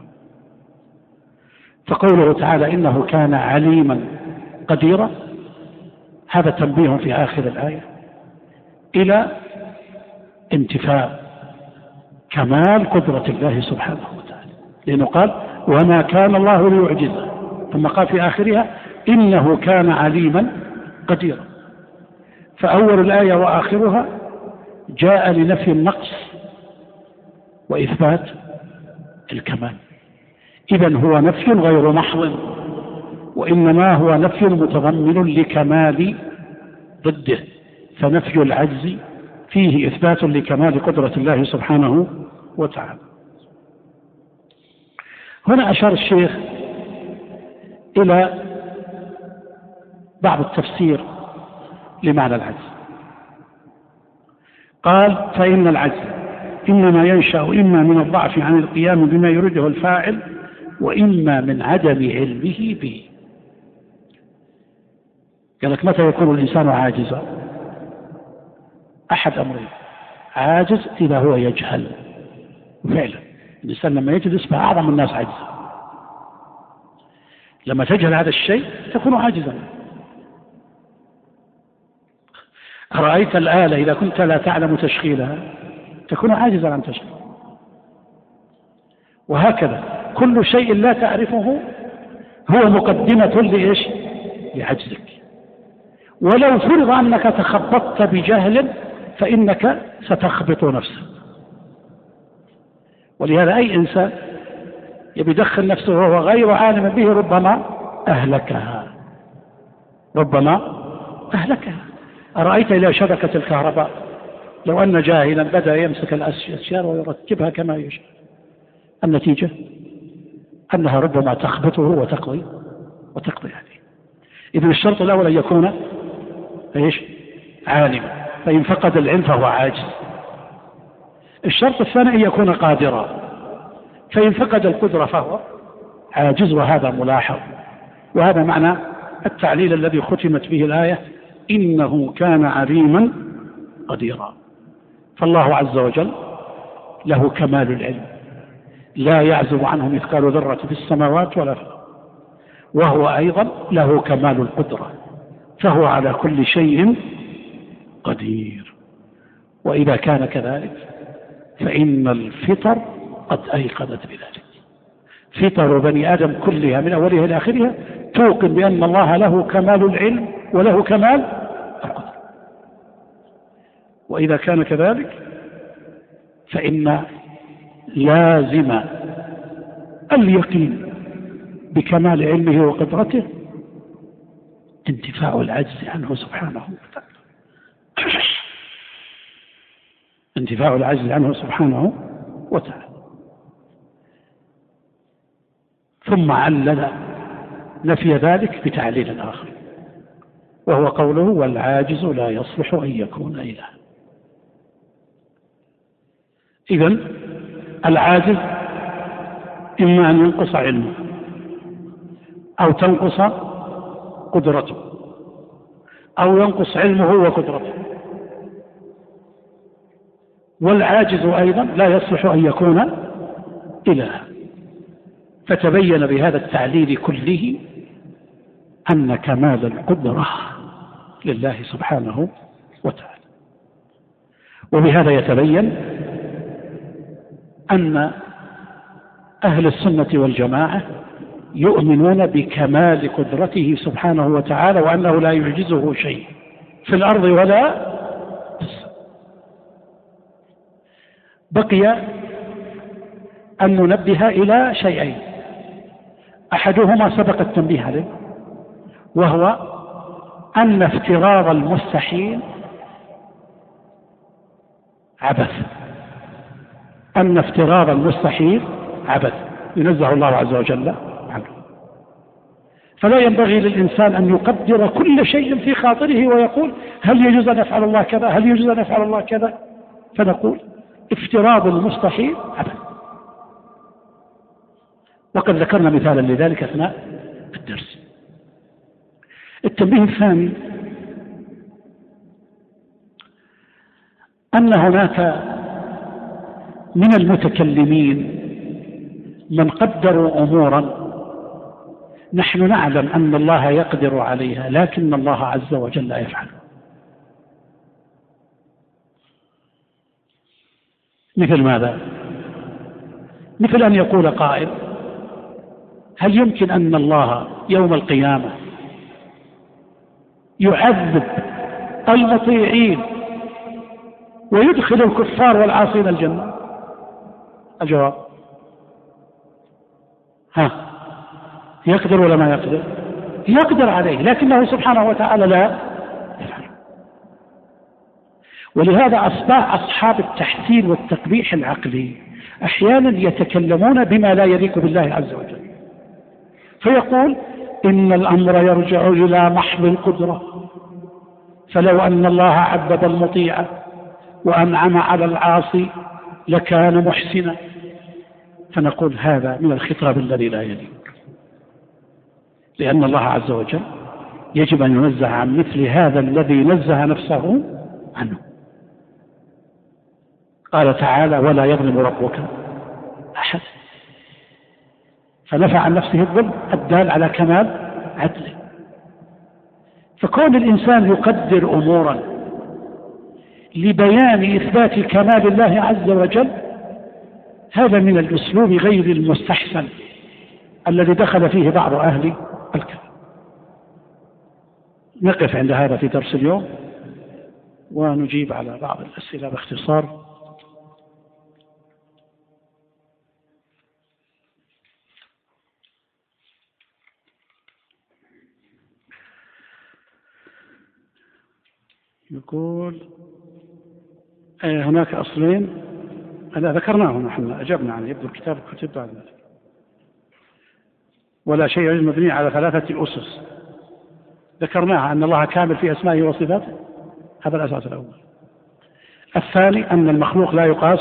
فقوله تعالى إنه كان عليما قديرا هذا تنبيه في آخر الآية إلى انتفاء كمال قدرة الله سبحانه وتعالى، لأنه قال وما كان الله ليعجزه، ثم قال في آخرها إنه كان عليما قديرا. فأول الآية وآخرها جاء لنفي النقص وإثبات الكمال. إذن هو نفي غير محض، وإنما هو نفي متضمن لكمال ضده، فنفي العجز فيه إثبات لكمال قدرة الله سبحانه وتعالى. هنا أشار الشيخ إلى بعض التفسير لمعنى العجز. قال فإن العجز إنما ينشأ إما من الضعف عن القيام بما يريده الفاعل، وإما من عدم علمه به. قال لك متى يكون الإنسان عاجزا؟ أحد أمرين: عاجز إذا هو يجهل، وفعلا الإنسان لما يجهل يصبح أعظم الناس عجزا. لما تجهل هذا الشيء تكون عاجزا. أرأيت الآلة إذا كنت لا تعلم تشغيلها تكون عاجزا عن تشغيلها. وهكذا كل شيء لا تعرفه هو مقدمة لإيش؟ لعجزك. ولو فرض أنك تخبطت بجهل فإنك ستخبط نفسك. ولهذا أي إنسان يدخل نفسه وهو غير عالم به ربما أهلكها. أرأيت إلى شبكة الكهرباء لو أن جاهلا بدأ يمسك الأشياء ويركبها كما يشاء، النتيجة أنها ربما تخبطه وتقضي عليه. إذن الشرط الأول أن يكون عالما، فإن فقد العلم فهو عاجز. الشرط الثاني أن يكون قادرا، فإن فقد القدرة فهو عاجز، وهذا ملاحظ. وهذا معنى التعليل الذي ختمت به الآية إنه كان عليما قديرا. فالله عز وجل له كمال العلم، لا يعزب عنه مثقال ذرة في السماوات ولا في الأرض، وهو أيضا له كمال القدرة، فهو على كل شيء قدير. وإذا كان كذلك فإن الفطر قد أيقنت بذلك. فطر بني آدم كلها من أولها إلى آخرها توقن بأن الله له كمال العلم وله كمال القدرة. وإذا كان كذلك فإن لازم اليقين بكمال علمه وقدرته انتفاع العجز عنه سبحانه وتعالى. انتفاع العجز عنه سبحانه وتعالى. ثم علل نفي ذلك بتعليل آخر، وهو قوله والعاجز لا يصلح أن يكون إلها. إذن العاجز إما أن ينقص علمه أو تنقص قدرته، أو ينقص علمه وقدرته. والعاجز أيضا لا يصلح أن يكون إلها. فتبين بهذا التعليل كله أن كمال القدرة لله سبحانه وتعالى. وبهذا يتبين أن أهل السنة والجماعة يؤمنون بكمال قدرته سبحانه وتعالى، وأنه لا يعجزه شيء في الأرض ولا في السماء. بقي أن ننبه إلى شيئين، أحدهما سبق التنبيه عليه، وهو أن افتراض المستحيل عبث. أن افتراض المستحيل عبث ينزه الله عز وجل عنه. فلا ينبغي للإنسان أن يقدر كل شيء في خاطره ويقول هل يجوز أن يفعل الله كذا، هل يجوز أن يفعل الله كذا. فنقول افتراض المستحيل عبث. وقد ذكرنا مثالا لذلك أثناء الدرس. التنبيه الثاني أن هناك من المتكلمين من قدروا أمورا نحن نعلم أن الله يقدر عليها، لكن الله عز وجل لا يفعل. مثل ماذا؟ مثل أن يقول قائل هل يمكن أن الله يوم القيامة يعذب المطيعين ويدخل الكفار والعاصين الجنة؟ الجواب يقدر ولا ما يقدر؟ يقدر عليه، لكنه سبحانه وتعالى لا يفعل. ولهذا أصحاب التحسين والتقبيح العقلي أحيانا يتكلمون بما لا يليق بالله عز وجل، فيقول إن الأمر يرجع إلى محض القدرة، فلو أن الله عذب المطيع وأنعم على العاصي لكان محسنا. فنقول هذا من الخطاب الذي لا يليق، لأن الله عز وجل يجب أن ينزه عن مثل هذا الذي نزه نفسه عنه. قال تعالى ولا يظلم ربك أحد، فنفى عن نفسه الظلم الدال على كمال عدله. فكون الإنسان يقدر أمورا لبيان إثبات كمال الله عز وجل هذا من الأسلوب غير المستحسن الذي دخل فيه بعض أهل الكلام. نقف عند هذا في درس اليوم ونجيب على بعض الأسئلة باختصار. يقول هناك أصلين ذكرناهم نحن أجبنا عنه، يبدو الكتاب كتب بعد ذلك. ولا شيء مبني على 3 أسس ذكرناها، أن الله كامل في أسمائه وصفاته، هذا الأساس الأول. الثاني أن المخلوق لا يقاس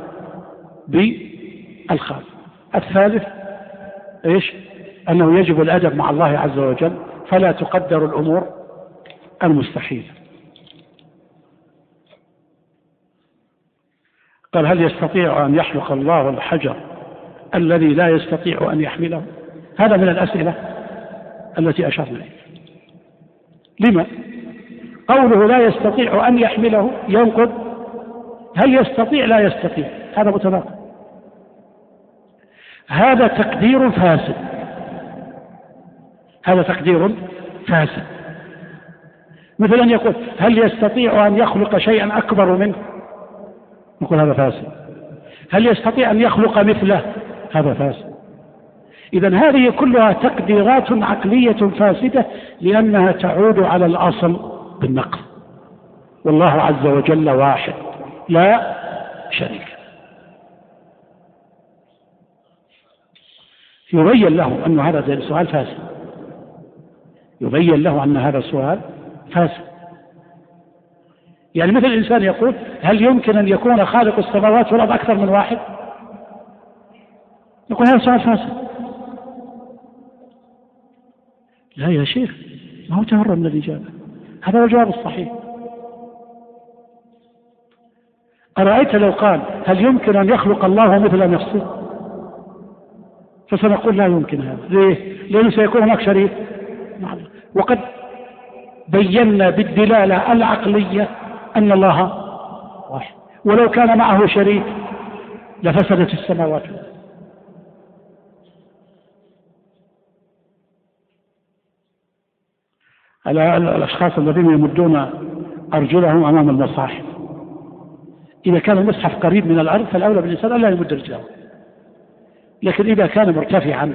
بالخالق. الثالث أنه يجب الأدب مع الله عز وجل، فلا تقدر الأمور المستحيلة. قال هل يستطيع أن يخلق الله الحجر الذي لا يستطيع أن يحمله؟ هذا من الأسئلة التي أشرنا إليها. لما؟ قوله لا يستطيع أن يحمله ينقض هل يستطيع لا يستطيع، هذا متناقض. هذا تقدير فاسد، هذا تقدير فاسد. مثل أن يقول هل يستطيع أن يخلق شيئا أكبر منه، نقول هذا فاسد. هل يستطيع أن يخلق مثله، هذا فاسد. إذن هذه كلها تقديرات عقلية فاسدة، لأنها تعود على الأصل بالنقص. والله عز وجل واحد لا شريك له. يبين له أن هذا السؤال فاسد، يبين له أن هذا السؤال فاسد. يعني مثل الإنسان يقول هل يمكن أن يكون خالق السماوات والأرض أكثر من واحد؟ نقول هذا سؤال فاسد. لا يا شيخ، ما هو تهرب من الإجابة، هذا هو الجواب الصحيح. أرأيت لو قال هل يمكن أن يخلق الله مثل نفسه؟ فسنقول لا يمكن هذا. ليه؟ لأنه سيكون هناك شريك. وقد بينا بالدلالة العقلية أن الله واحد، ولو كان معه شريك لفسدت السماوات. الأشخاص الذين يمدون أرجلهم أمام المصاحف، إذا كان المصحف قريب من الأرض فالأولى بالإنسان ألا يمد رجله، لكن إذا كان مرتفعا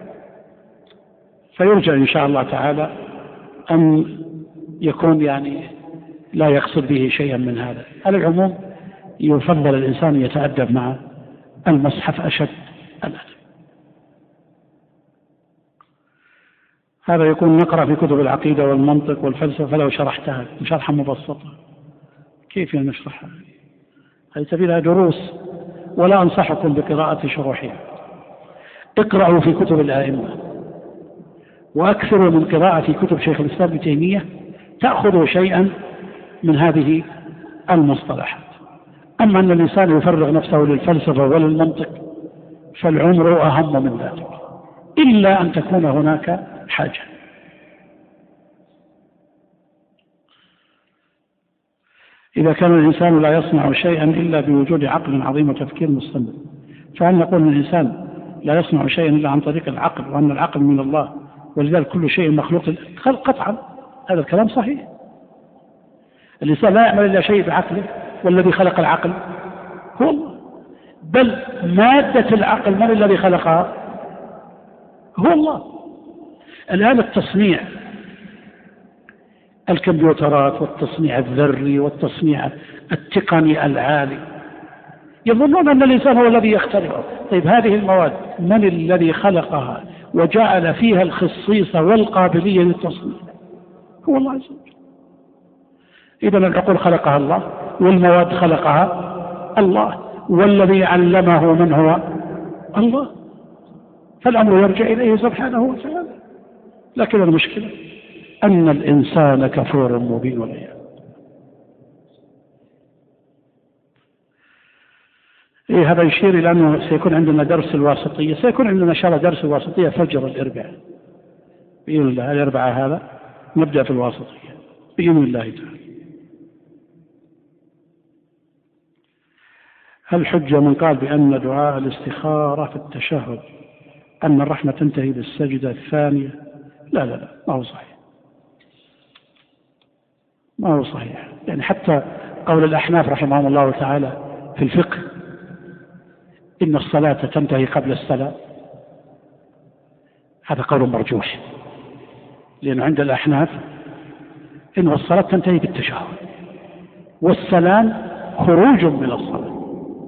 فيرجع إن شاء الله تعالى أن يكون لا يقصد به شيئا من هذا. على العموم يفضل الإنسان يتأدب مع المصحف أشد الأدب. هذا يكون نقرأ في كتب العقيدة والمنطق والفلسفة فلو شرحتها شرحا مبسطا كيف نشرحها؟ هذه تبي دروس، ولا أنصحكم بقراءة شروحها. اقرأوا في كتب الآئمة وأكثروا من قراءة في كتب شيخ الإسلام ابن تيمية، تأخذوا شيئا من هذه المصطلحات. أما أن الإنسان يفرغ نفسه للفلسفة وللمنطق فالعمر أهم من ذلك، إلا أن تكون هناك حاجة. إذا كان الإنسان لا يصنع شيئا إلا بوجود عقل عظيم وتفكير مستمر، فهل نقول أن الإنسان لا يصنع شيئا إلا عن طريق العقل وأن العقل من الله ولذلك كل شيء مخلوق؟ قطعا هذا الكلام صحيح. الإنسان لا يعمل إلا شيء بعقله، والذي خلق العقل هو الله، بل مادة العقل من الذي خلقها؟ هو الله. الآن التصنيع، الكمبيوترات والتصنيع الذري والتصنيع التقني العالي يظنون أن الإنسان هو الذي يخترعه. طيب هذه المواد من الذي خلقها وجعل فيها الخصيصة والقابلية للتصنيع؟ هو الله عز وجل. إذن العقول خلقها الله، والمواد خلقها الله، والذي علمه من هو؟ الله. فالأمر يرجع إليه سبحانه وتعالى. لكن المشكلة أن الإنسان كفور مبين والعياذ. هذا يشير إلى أنه سيكون عندنا درس الواسطية، سيكون عندنا إن شاء الله درس الواسطية فجر الأربعاء بإذن الله. الأربعاء هذا نبدأ في الواسطية بإذن الله تعالى. هل حجة من قال بأن دعاء الاستخارة في التشهد أن الرحمة تنتهي بالسجدة الثانية؟ لا لا لا، ما هو صحيح، ما هو صحيح. حتى قول الأحناف رحمهم الله تعالى في الفقه إن الصلاة تنتهي قبل السلام، هذا قول مرجوح، لأنه عند الأحناف إن الصلاة تنتهي بالتشهد، والسلام خروج من الصلاة.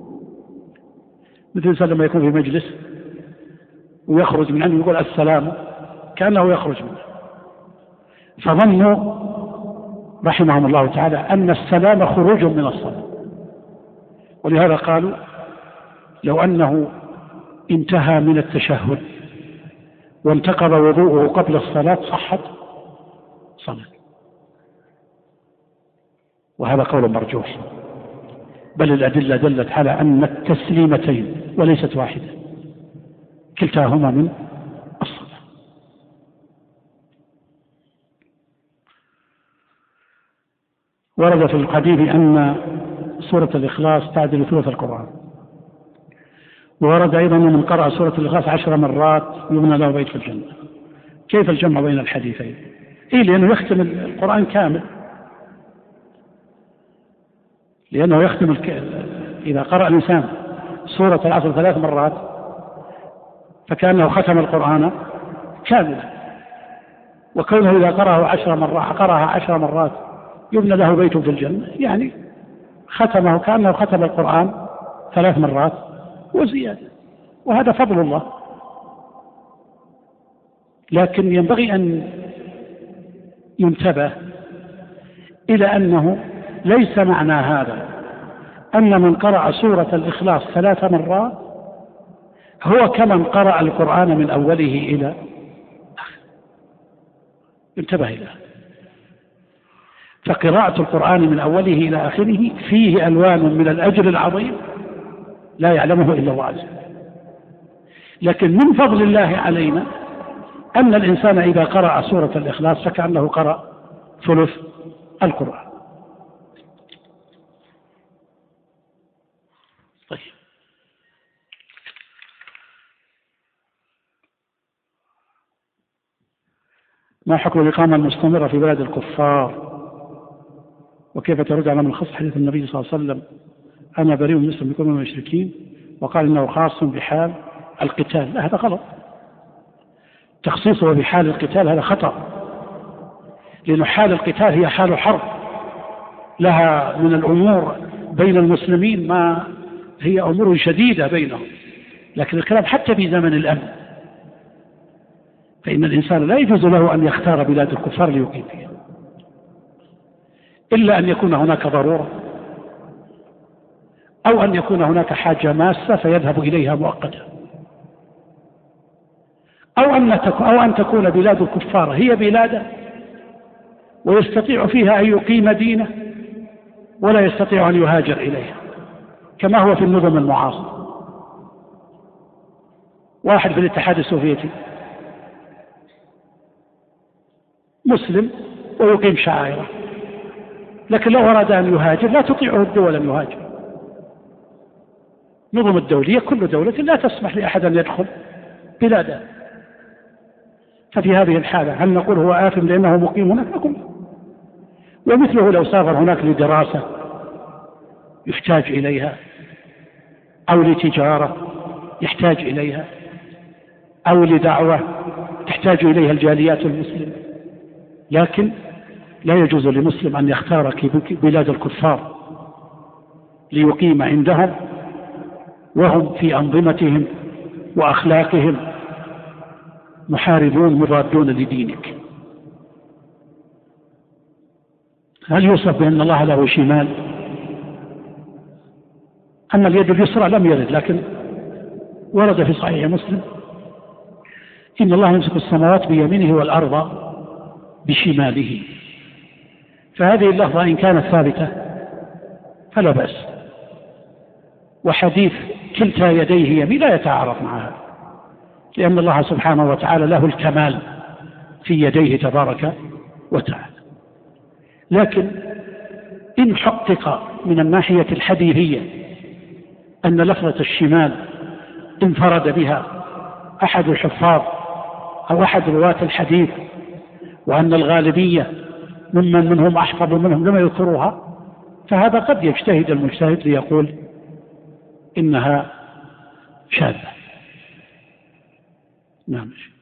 مثل الإنسان لما يكون في مجلس ويخرج من عنده يقول السلام كأنه يخرج منه، فظنوا رحمهم الله تعالى أن السلام خروج من الصلاة، ولهذا قالوا لو أنه انتهى من التشهد وانتقض وضوءه قبل الصلاة صحت صلاة، وهذا قول مرجوح، بل الأدلة دلت على أن التسليمتين وليست واحدة كلتاهما من الصلاة. ورد في الحديث أن سورة الإخلاص تعدل ثلث القرآن، وورد أيضا من قرأ سورة الإخلاص 10 مرات يبنى له بيت في الجنة. كيف الجمع بين الحديثين؟ لأنه يختم القرآن كامل، لأنه يختم إذا قرأ الإنسان سورة العصر 3 مرات فكأنه ختم القرآن كاملا، وكونه إذا قرأها 10 مرات يبنى له بيت في الجنة، ختمه كأنه ختم القرآن 3 مرات وزيادة، وهذا فضل الله. لكن ينبغي أن ينتبه إلى أنه ليس معنى هذا أن من قرأ سورة الإخلاص 3 مرات هو كمن قرأ القرآن من أوله إلى آخره. انتبه إلى هذا. فقراءة القرآن من أوله إلى آخره فيه ألوان من الأجر العظيم لا يعلمه إلا الله عز وجل. لكن من فضل الله علينا أن الإنسان إذا قرأ سورة الإخلاص فكأنه قرأ ثلث القرآن. طيب، ما حكم الإقامة المستمرة في بلاد الكفار؟ وكيف ترد على من خص حديث النبي صلى الله عليه وسلم أنا بريء مسلم بكل من المشركين وقال إنه خاص بحال القتال؟ لا، هذا غلط. تخصيصه بحال القتال هذا خطأ، لأن حال القتال هي حال حرب لها من الأمور بين المسلمين ما هي أمور شديدة بينهم، لكن الكلام حتى في زمن الأمن فإن الإنسان لا يجوز له أن يختار بلاد الكفار ليقيم فيها إلا أن يكون هناك ضرورة أو أن يكون هناك حاجة ماسة فيذهب إليها مؤقتا، أو أن تكون بلاد الكفار هي بلاده ويستطيع فيها أن يقيم دينه ولا يستطيع أن يهاجر إليها كما هو في النظم المعاصرة. واحد في الاتحاد السوفيتي مسلم ويقيم شعائره، لكن لو أراد أن يهاجر لا تطيعه الدول أن يهاجر. نظم الدولية كل دولة لا تسمح لأحد أن يدخل بلاده. ففي هذه الحالة هل نقول هو آثم لأنه مقيم هناك؟ نقول. ومثله لو سافر هناك لدراسة يحتاج إليها أو لتجارة يحتاج إليها أو لدعوة تحتاج إليها الجاليات المسلمة، لكن لا يجوز لمسلم أن يختار بلاد الكفار ليقيم عندهم وهم في أنظمتهم وأخلاقهم محاربون مضادون لدينك. هل يوصف بأن الله له شمال؟ أما اليد اليسرى لم يرد، لكن ورد في صحيح مسلم إن الله يمسك السماوات بيمينه والأرض بشماله. فهذه اللفظة إن كانت ثابتة فلا بأس، وحديث كلتا يديه يمين لا يتعارض مع هذا، لأن الله سبحانه وتعالى له الكمال في يديه تبارك وتعالى. لكن إن حقق من الناحية الحديثية أن لفظة الشمال انفرد بها أحد الحفاظ أو أحد رواة الحديث وأن الغالبية منهم أحفظ منهم لم يذكروها، فهذا قد يجتهد المجتهد ليقول إنها شاذة. نعم.